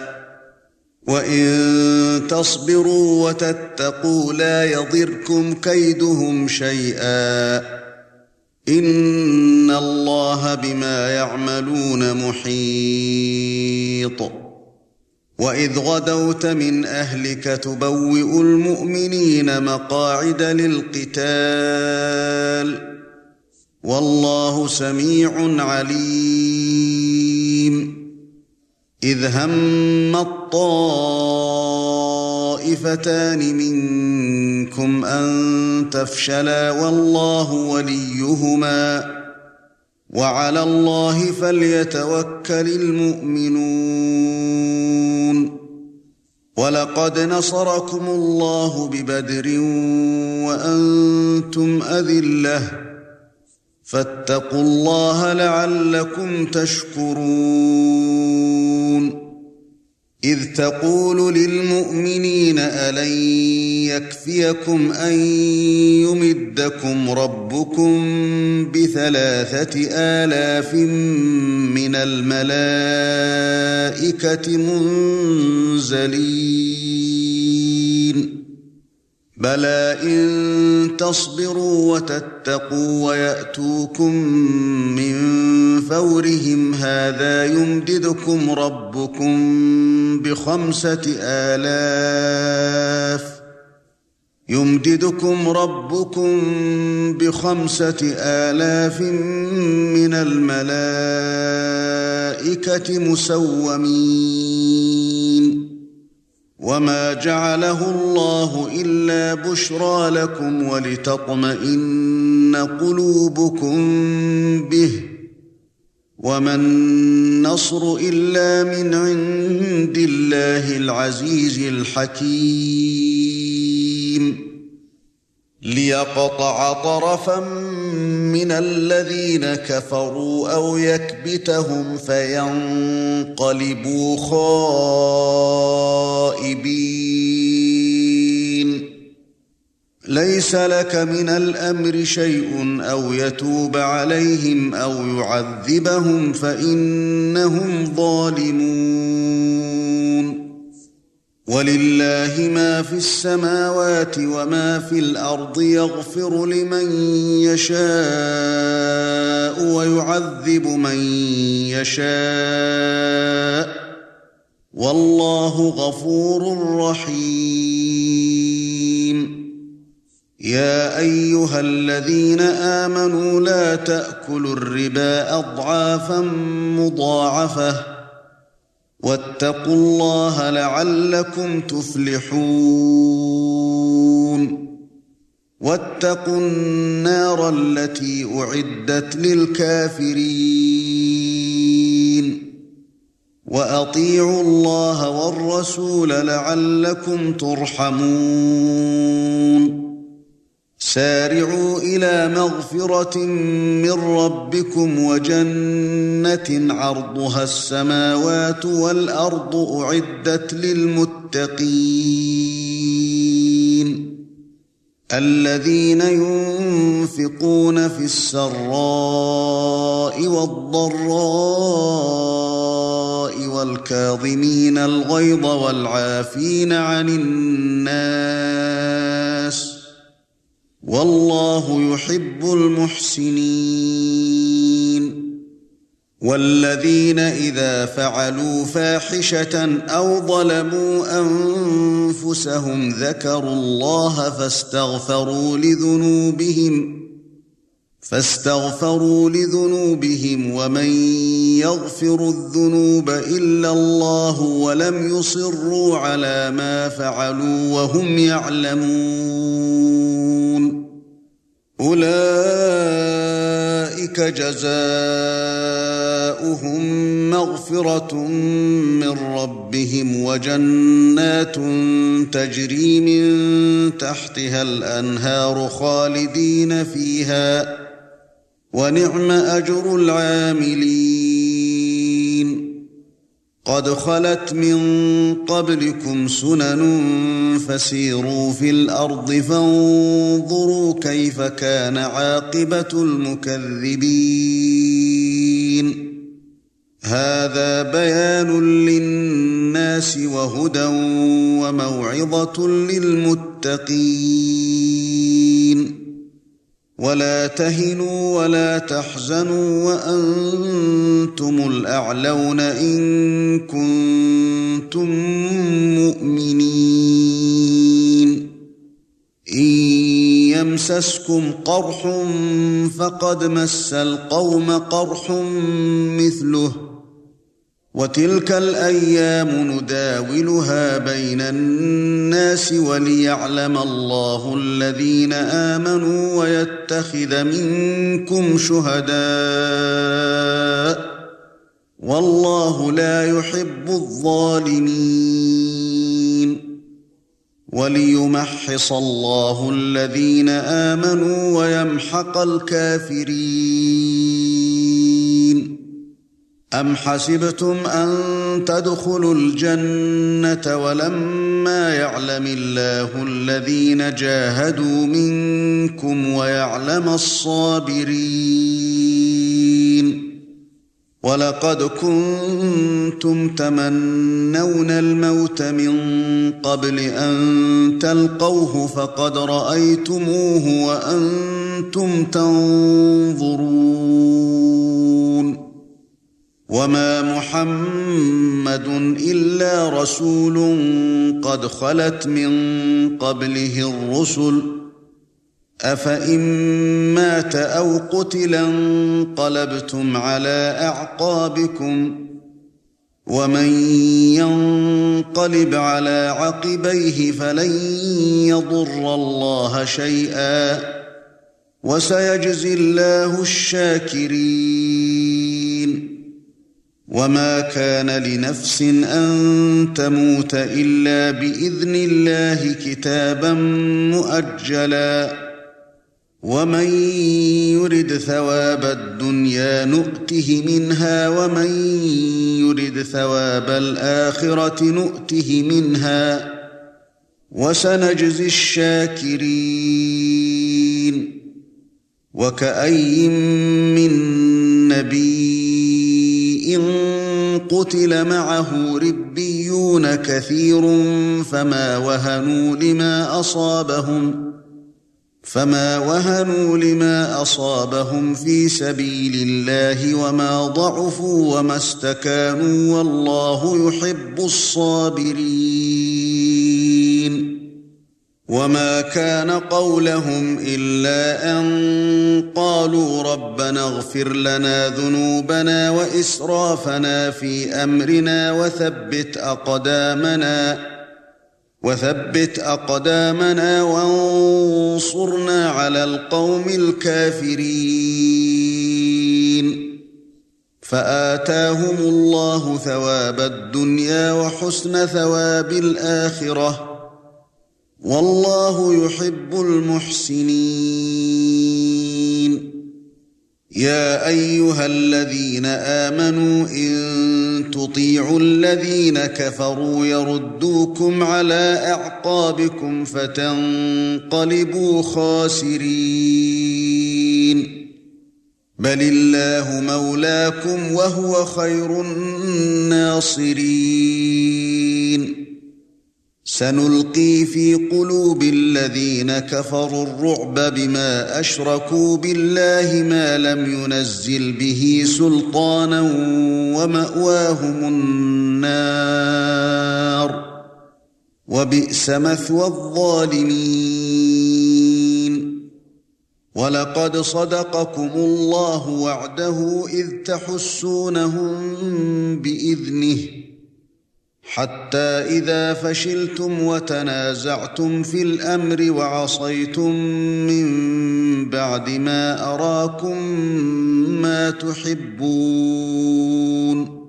وإن تصبروا وتتقوا لا يضركم كيدهم شيئا إن الله بما يعملون محيط وإذ غدوت من أهلك تبوئ المؤمنين مقاعد للقتال والله سميع عليم إذ هم الطائفتان منكم أن تفشلا والله وليهما وعلى الله فليتوكل المؤمنون ولقد نصركم الله ببدر وأنتم أذلة فاتقوا الله لعلكم تشكرون إذ تقول للمؤمنين ألن يكفيكم أن يمدكم ربكم بثلاثة آلاف من الملائكة منزلين بلى إن تصبروا وتتقوا ويأتوكم من فورهم هذا يمددكم ربكم بخمسة آلاف يمددكم ربكم بخمسة آلاف من الملائكة مسومين وما جعله الله إلا بشرى لكم ولتطمئن قلوبكم به وما النصر إلا من عند الله العزيز الحكيم ليقطع طرفا من الذين كفروا أو يكبتهم فينقلبوا خائبين ليس لك من الأمر شيء أو يتوب عليهم أو يعذبهم فإنهم ظالمون ولله ما في السماوات وما في الأرض يغفر لمن يشاء ويعذب من يشاء والله غفور رحيم يا أيها الذين آمنوا لا تأكلوا الربا أضعافا مضاعفة واتقوا الله لعلكم تفلحون واتقوا النار التي أعدت للكافرين وأطيعوا الله والرسول لعلكم ترحمون سارعوا إلى مغفرة من ربكم وجنة عرضها السماوات والأرض أعدت للمتقين الذين ينفقون في السراء والضراء والكاظمين الغيظ والعافين عن الناس والله يحب المحسنين والذين إذا فعلوا فاحشة أو ظلموا أنفسهم ذكروا الله فاستغفروا لذنوبهم فاستغفروا لذنوبهم ومن يغفر الذنوب إلا الله ولم يصروا على ما فعلوا وهم يعلمون أولئك جزاؤهم مغفرة من ربهم وجنات تجري من تحتها الأنهار خالدين فيها ونعم أجر العاملين قد خلت من قبلكم سنن فسيروا في الأرض فانظروا كيف كان عاقبة المكذبين هذا بيان للناس وهدى وموعظة للمتقين ولا تهنوا ولا تحزنوا وأنتم الأعلون إن كنتم مؤمنين إن يمسسكم قرح فقد مس القوم قرح مثله وتلك الأيام نداولها بين الناس وليعلم الله الذين آمنوا ويتخذ منكم شهداء والله لا يحب الظالمين وليمحص الله الذين آمنوا ويمحق الكافرين أَمْ حَسِبْتُمْ أَن تَدْخُلُوا الْجَنَّةَ وَلَمَّا يَعْلَمِ اللَّهُ الَّذِينَ جَاهَدُوا مِنكُمْ وَيَعْلَمَ الصَّابِرِينَ وَلَقَدْ كُنتُمْ تَمَنَّوْنَ الْمَوْتَ مِنْ قَبْلِ أَنْ تَلْقَوْهُ فَقَدْ رَأَيْتُمُوهُ وَأَنْتُمْ تَنْظُرُونَ وَمَا مُحَمَّدٌ إِلَّا رَسُولٌ قَدْ خَلَتْ مِنْ قَبْلِهِ الرُّسُلُ أَفَإِن مَّاتَ أَوْ قُتِلَ انقَلَبْتُمْ عَلَى أَعْقَابِكُمْ وَمَن يَنقَلِبْ عَلَى عَقِبَيْهِ فَلَن يَضُرَّ اللَّهَ شَيْئًا وَسَيَجْزِي اللَّهُ الشَّاكِرِينَ وَمَا كَانَ لِنَفْسٍ أَن تَمُوتَ إِلَّا بِإِذْنِ الله كِتَابًا مُؤَجَّلًا وَمَن يُرِدْ ثَوَابَ الدُّنْيَا نُؤْتِهِ مِنْهَا وَمَن يُرِدْ ثَوَابَ الْآخِرَةِ نُؤْتِهِ مِنْهَا وَسَنَجْزِي الشَّاكِرِينَ وَكَأَيٍّن مِّن نَّبِيٍّ قُتِلَ مَعَهُ رِبِّيُّونَ كَثِيرٌ فَمَا وَهَنُوا لِمَا أَصَابَهُمْ فما وهنوا لما أصابهم في سبيل الله وما ضعفوا وما استكانوا والله يحب الصابرين وما كان قولهم إلا أن قالوا ربنا اغفر لنا ذنوبنا وإسرافنا في أمرنا وثبت أقدامنا وثبت أقدامنا وانصرنا على القوم الكافرين فآتاهم الله ثواب الدنيا وحسن ثواب الآخرة والله يحب المحسنين يا أيها الذين آمنوا إن تطيعوا الذين كفروا يردوكم على أعقابكم فتنقلبوا خاسرين بل الله مولاكم وهو خير الناصرين سنلقي في قلوب الذين كفروا الرعب بما أشركوا بالله ما لم ينزل به سلطانا ومأواهم النار وبئس مثوى الظالمين ولقد صدقكم الله وعده إذ تحسونهم بإذنه حتى إذا فشلتم وتنازعتم في الأمر وعصيتم من بعد ما أراكم ما تحبون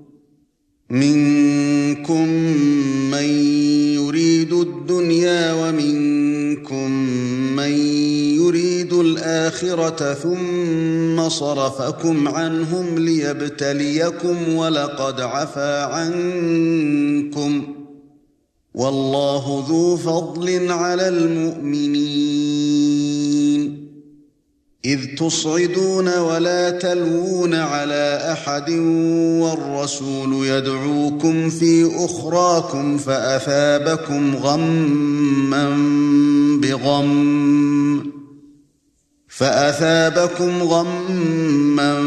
منكم من يريد الدنيا ومنكم من يريد الآخرة ثم صرفكم عنهم ليبتليكم ولقد عفا عنكم والله ذو فضل على المؤمنين إذ تصعدون ولا تلوون على أحد والرسول يدعوكم في أخراكم فأثابكم غمّا بغم فأثابكم غمّا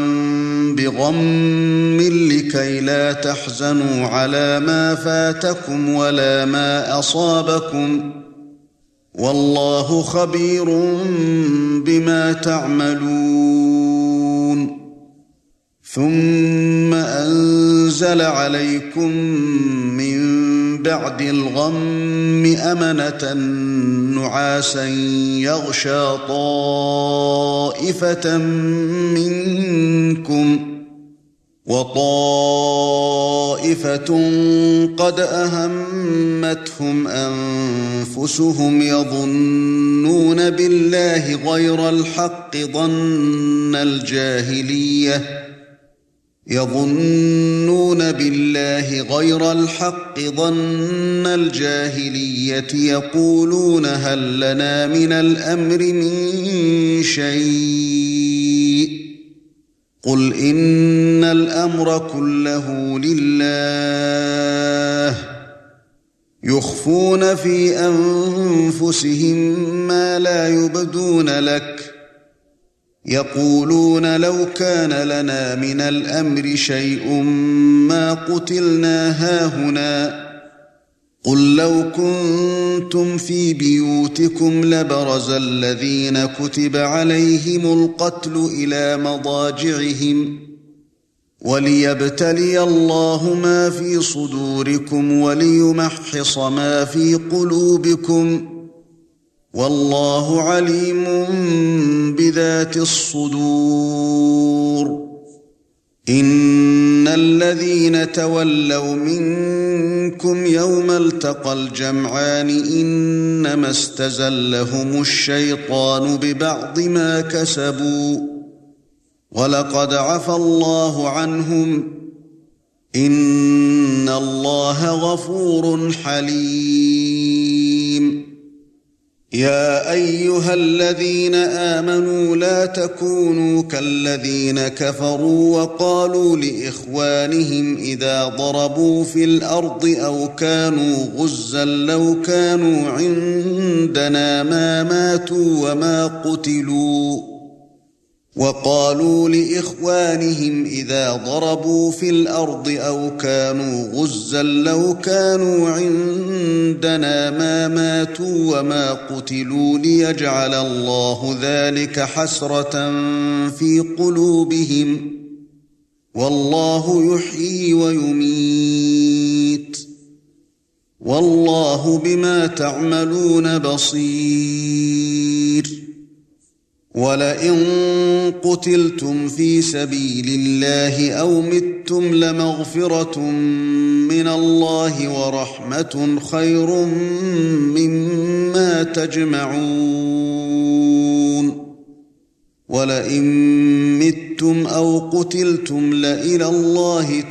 بغم لكي لا تحزنوا على ما فاتكم ولا ما أصابكم والله خبير بما تعملون ثم أنزل عليكم من بعد الغم أمنة نعاسا يغشى طائفة منكم وطائفة قد أهمتهم أنفسهم يظنون بالله غير الحق ظن الجاهلية يظنون بالله غير الحق ظن الجاهلية يقولون هل لنا من الأمر من شيء قل إن الأمر كله لله يخفون في أنفسهم ما لا يبدون لك يقولون لو كان لنا من الأمر شيء ما قتلنا هاهنا قل لو كنتم في بيوتكم لبرز الذين كتب عليهم القتل إلى مضاجعهم وليبتلي الله ما في صدوركم وليمحص ما في قلوبكم والله عليم بذات الصدور إن الذين تولوا منكم يوم التقى الجمعان إنما استزلهم الشيطان ببعض ما كسبوا ولقد عفى الله عنهم إن الله غفور حليم يا أيها الذين آمنوا لا تكونوا كالذين كفروا وقالوا لإخوانهم إذا ضربوا في الأرض أو كانوا غزا لو كانوا عندنا ما ماتوا وما قتلوا وقالوا لإخوانهم إذا ضربوا في الأرض أو كانوا غزا لو كانوا عندنا ما ماتوا وما قتلوا ليجعل الله ذلك حسرة في قلوبهم والله يحيي ويميت والله بما تعملون بصير ولئن قتلتم في سبيل الله أو متم لمغفرة من الله ورحمة خير مما تجمعون ولئن متم أو قتلتم لإلى الله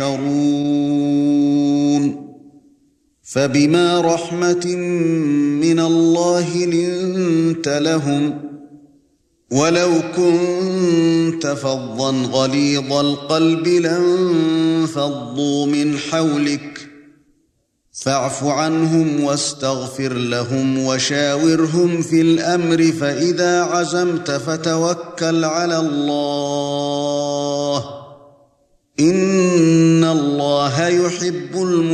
تحشرون فبما رحمة من الله لنت لهم ولو كنت فظا غليظ القلب لانفضوا من حولك فاعف عنهم واستغفر لهم وشاورهم في الأمر فإذا عزمت فتوكل على الله إن الله يحب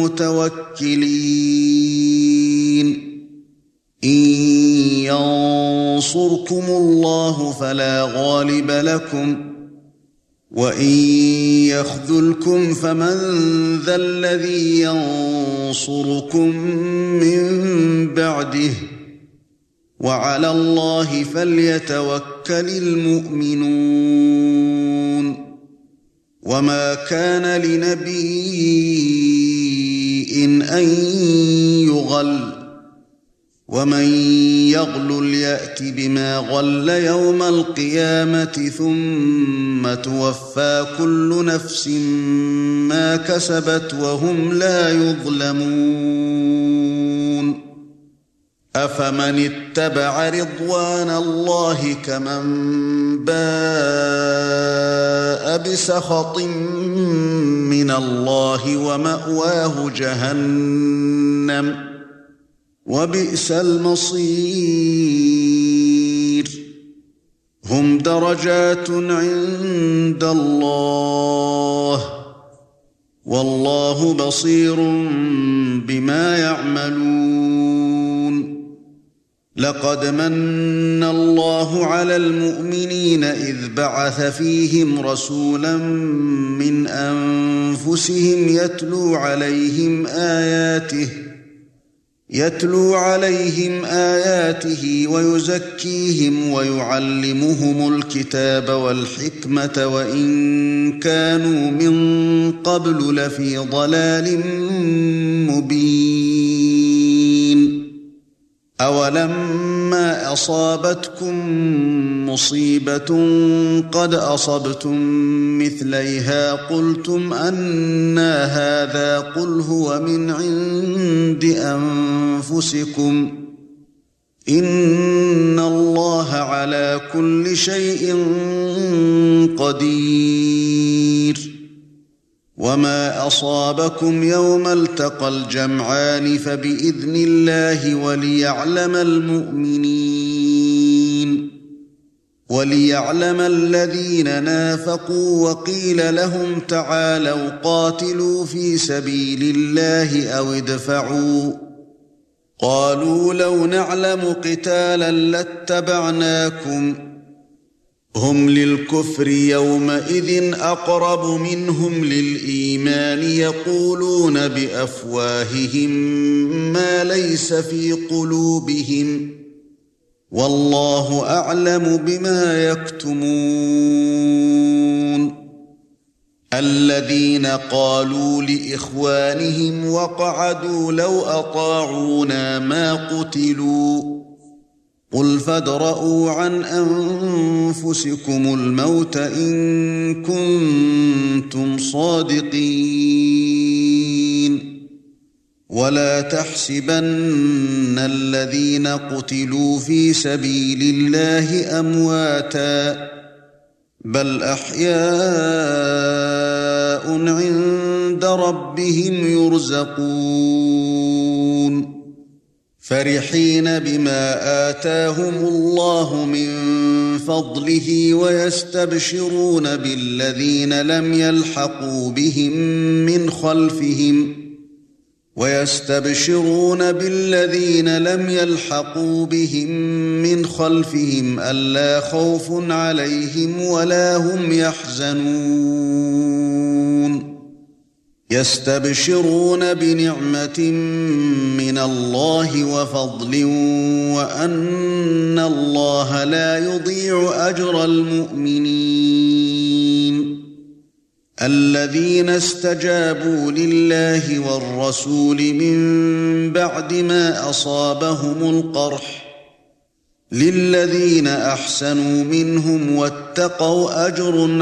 المتوكلين إن ينصركم الله فلا غالب لكم وإن يخذلكم فمن ذا الذي ينصركم من بعده وعلى الله فليتوكل المؤمنون وما كان لنبي أن يغل ومن يغلل يأت بما غل يوم القيامة ثم توفى كل نفس ما كسبت وهم لا يظلمون أفمن اتبع رضوان الله كمن باء بسخط من الله ومأواه جهنم وبئس المصير هم درجات عند الله والله بصير بما يعملون لقد من الله على المؤمنين إذ بعث فيهم رسولا من أنفسهم يتلو عليهم آياته يتلو عليهم آياته ويزكيهم ويعلمهم الكتاب والحكمة وإن كانوا من قبل لفي ضلال مبين أولم ما أصابتكم مصيبة قد أصبتم مثليها قلتم أنى هذا قل هو من عند أنفسكم إن الله على كل شيء قدير وما أصابكم يوم التقى الجمعان فبإذن الله وليعلم المؤمنين وليعلم الذين نافقوا وقيل لهم تعالوا قاتلوا في سبيل الله أو ادفعوا قالوا لو نعلم قتالا لاتبعناكم هم للكفر يومئذ أقرب منهم للإيمان يقولون بأفواههم ما ليس في قلوبهم والله أعلم بما يكتمون الذين قالوا لإخوانهم وقعدوا لو أطاعونا ما قتلوا قل فادرءوا عن أنفسكم الموت إن كنتم صادقين ولا تحسبن الذين قتلوا في سبيل الله أمواتا بل أحياء عند ربهم يرزقون فرحين بما آتاهم الله من فضله ويستبشرون بالذين لم يلحقوا بهم من خلفهم ويستبشرون بالذين لم يلحقوا بهم من خلفهم ألا خوف عليهم ولا هم يحزنون يستبشرون بنعمة من الله وفضل وأن الله لا يضيع أجر المؤمنين الذين استجابوا لله والرسول من بعد ما أصابهم القرح للذين أحسنوا منهم واتقوا أجر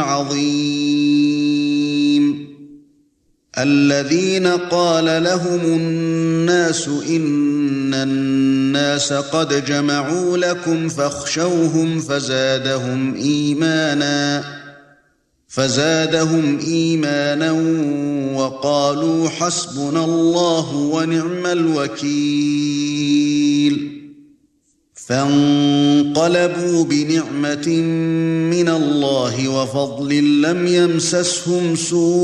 عظيم الذين قال لهم الناس إن الناس قد جمعوا لكم فاخشوهم فزادهم إيمانا فزادهم إيمانا وقالوا حسبنا الله ونعم الوكيل فانقلبوا بنعمة من الله وفضل لم يمسسهم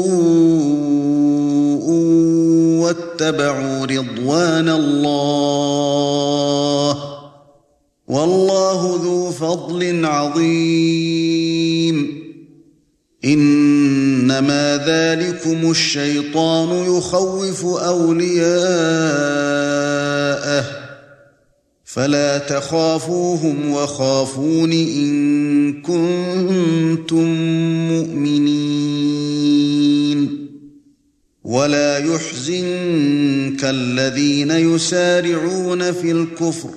سوء واتبعوا رضوان الله والله ذو فضل عظيم إنما ذلكم الشيطان يخوف أولياءه فلا تخافوهم وخافون إن كنتم مؤمنين ولا يحزنك الذين يسارعون في الكفر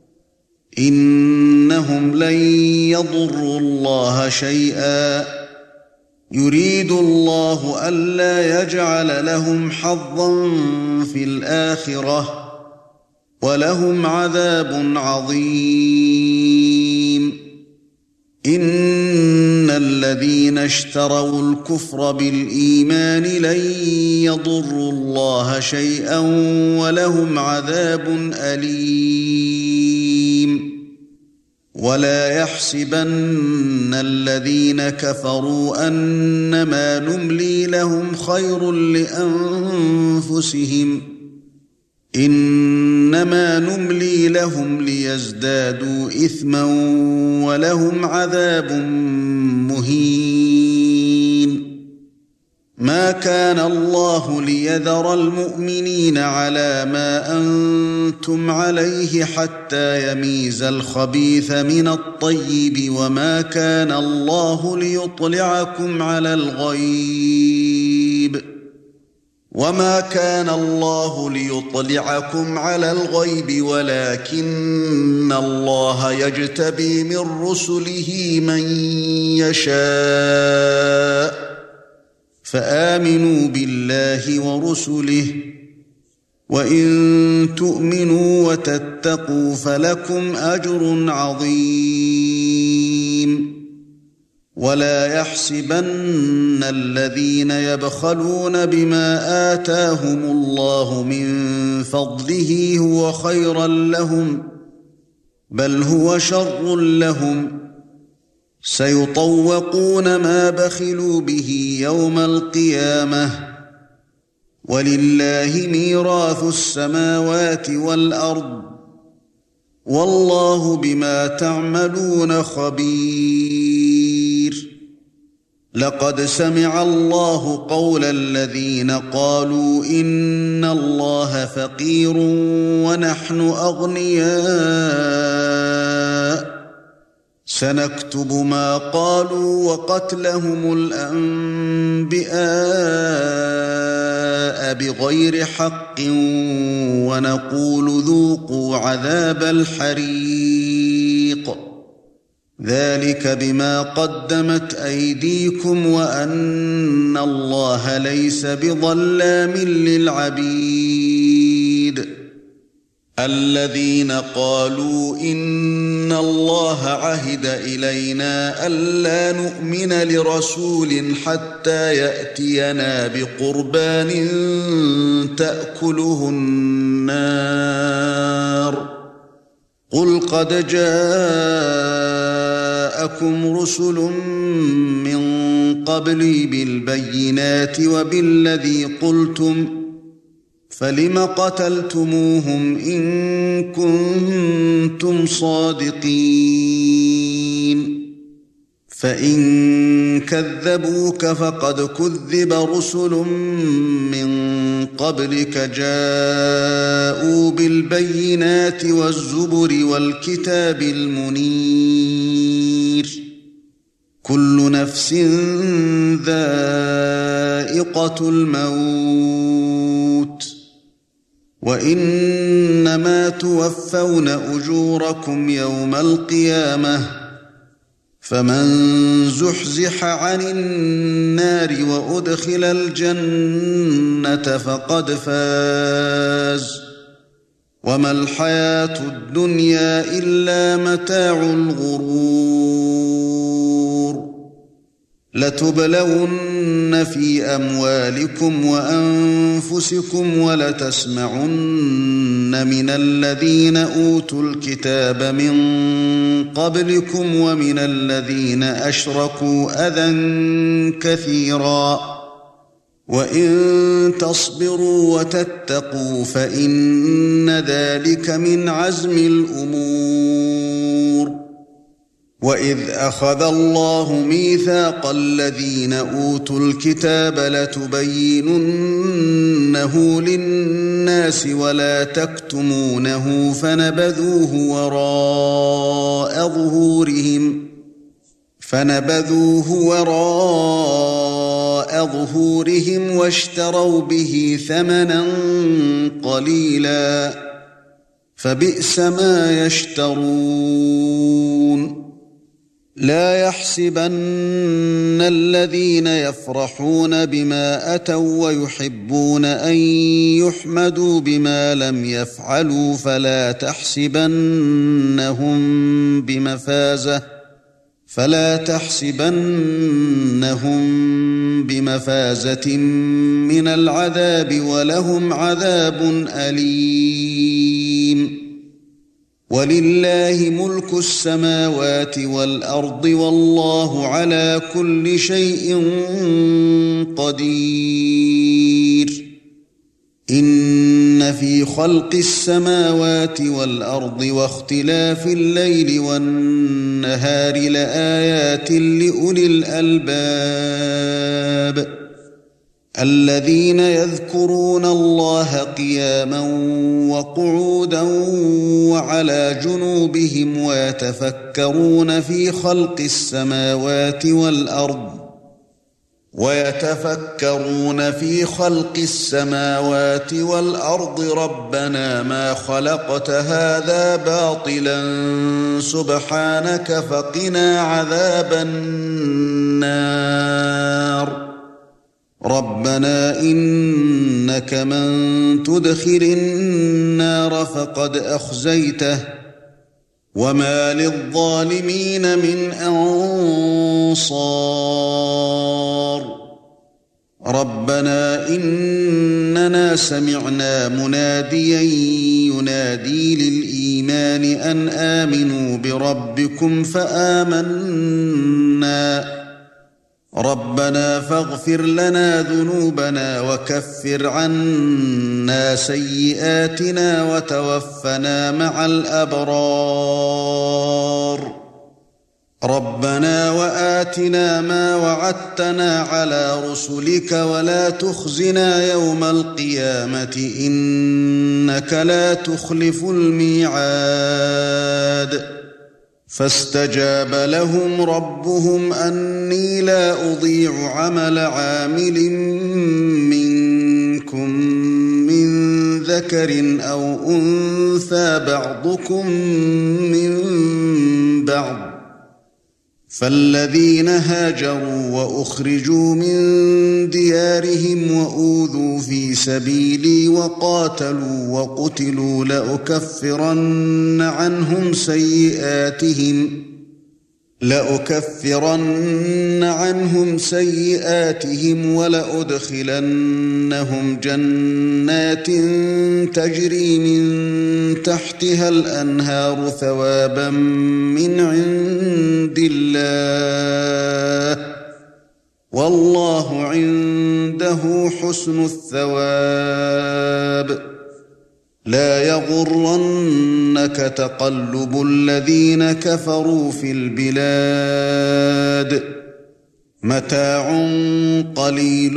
إنهم لن يضروا الله شيئا يريد الله ألا يجعل لهم حظا في الآخرة ولهم عذاب عظيم إن الذين اشتروا الكفر بالإيمان لن يضروا الله شيئا ولهم عذاب أليم ولا يحسبن الذين كفروا أنما نملي لهم خير لأنفسهم إنما نملي لهم ليزدادوا إثما ولهم عذاب مهين ما كان الله ليذر المؤمنين على ما أنتم عليه حتى يميز الخبيث من الطيب وما كان الله ليطلعكم على الغيب وما كان الله ليطلعكم على الغيب ولكن الله يجتبي من رسله من يشاء فآمنوا بالله ورسله وإن تؤمنوا وتتقوا فلكم أجر عظيم ولا يحسبن الذين يبخلون بما آتاهم الله من فضله هو خيرا لهم بل هو شر لهم سيطوقون ما بخلوا به يوم القيامة ولله ميراث السماوات والأرض والله بما تعملون خبير لقد سمع الله قول الذين قالوا إن الله فقير ونحن أغنياء سنكتب ما قالوا وقتلهم الأنبياء بغير حق ونقول ذوقوا عذاب الحريق ذلك بما قدمت أيديكم وأن الله ليس بظلام للعبيد الذين قالوا إن الله عهد إلينا ألا نؤمن لرسول حتى يأتينا بقربان تأكله النار قل قد جاءكم رسل من قبلي بالبينات وبالذي قلتم فلم قتلتموهم إن كنتم صادقين فإن كذبوك فقد كذب رسل من قبلك جاءوا بالبينات والزبر والكتاب المنير كل نفس ذائقة الموت وإنما توفون أجوركم يوم القيامة فمن زحزح عن النار وأدخل الجنة فقد فاز وما الحياة الدنيا إلا متاع الغرور لتبلون في أموالكم وأنفسكم ولتسمعن من الذين أوتوا الكتاب من قبلكم ومن الذين أشركوا أذى كثيرا وإن تصبروا وتتقوا فإن ذلك من عزم الأمور وَإِذْ أَخَذَ اللَّهُ مِيثَاقَ الَّذِينَ أُوتُوا الْكِتَابَ لَتُبَيِّنُنَّهُ لِلنَّاسِ وَلَا تَكْتُمُونَهُ فَنَبَذُوهُ وَرَاءَ ظُهُورِهِمْ فَنَبَذُوهُ وَرَاءَ ظُهُورِهِمْ وَاشْتَرَوْا بِهِ ثَمَنًا قَلِيلًا فَبِئْسَ مَا يَشْتَرُونَ لا يحسبن الذين يفرحون بما أتوا ويحبون أن يحمدوا بما لم يفعلوا فلا تحسبنهم بمفازة فلا تحسبنهم بمفازة من العذاب ولهم عذاب أليم ولله ملك السماوات والأرض والله على كل شيء قدير إن في خلق السماوات والأرض واختلاف الليل والنهار لآيات لأولي الألباب الذين يذكرون الله قياما وقعودا وعلى جنوبهم ويتفكرون في خلق السماوات والأرض ويتفكرون في خلق السماوات والأرض ربنا ما خلقت هذا باطلا سبحانك فقنا عذاب النار ربنا إنك من تدخل النار فقد أخزيته وما للظالمين من أنصار ربنا إننا سمعنا مناديا ينادي للإيمان أن آمنوا بربكم فآمنا ربنا فاغفر لنا ذنوبنا وكفر عنا سيئاتنا وتوفنا مع الأبرار ربنا وآتنا ما وعدتنا على رسلك ولا تخزنا يوم القيامة إنك لا تخلف الميعاد فاستجاب لهم ربهم أني لا أضيع عمل عامل منكم من ذكر أو أنثى بعضكم من بعض فالذين هاجروا وأخرجوا من ديارهم وأوذوا في سبيلي وقاتلوا وقتلوا لأكفرن عنهم سيئاتهم لأكفرن عنهم سيئاتهم ولأدخلنهم جنات تجري من تحتها الأنهار ثوابا من عند الله والله عنده حسن الثواب لا يغرنك تقلب الذين كفروا في البلاد متاع قليل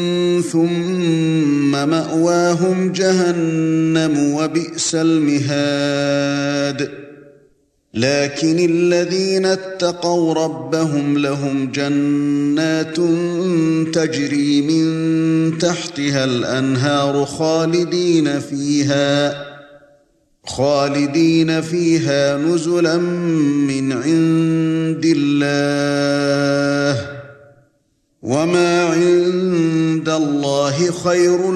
ثم مأواهم جهنم وبئس المهاد لكن الذين اتقوا ربهم لهم جنات تجري من تحتها الأنهار خالدين فيها خالدين فيها نزلا من عند الله وما عند الله خير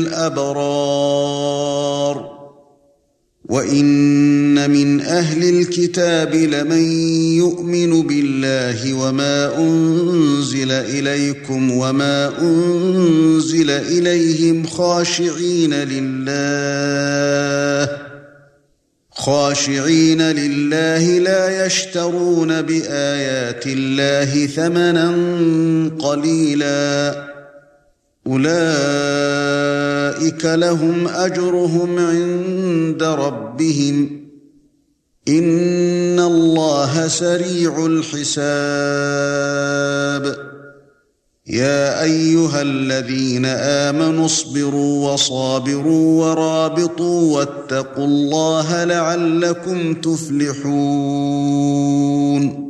للأبرار وَإِنَّ مِنْ أَهْلِ الْكِتَابِ لَمَن يُؤْمِنُ بِاللَّهِ وَمَا أُنْزِلَ إِلَيْكُمْ وَمَا أُنْزِلَ إِلَيْهِمْ خَاشِعِينَ لِلَّهِ خَاشِعِينَ لِلَّهِ لَا يَشْتَرُونَ بِآيَاتِ اللَّهِ ثَمَنًا قَلِيلًا أولئك لهم أجرهم عند ربهم إن الله سريع الحساب يا أيها الذين آمنوا اصبروا وصابروا ورابطوا واتقوا الله لعلكم تفلحون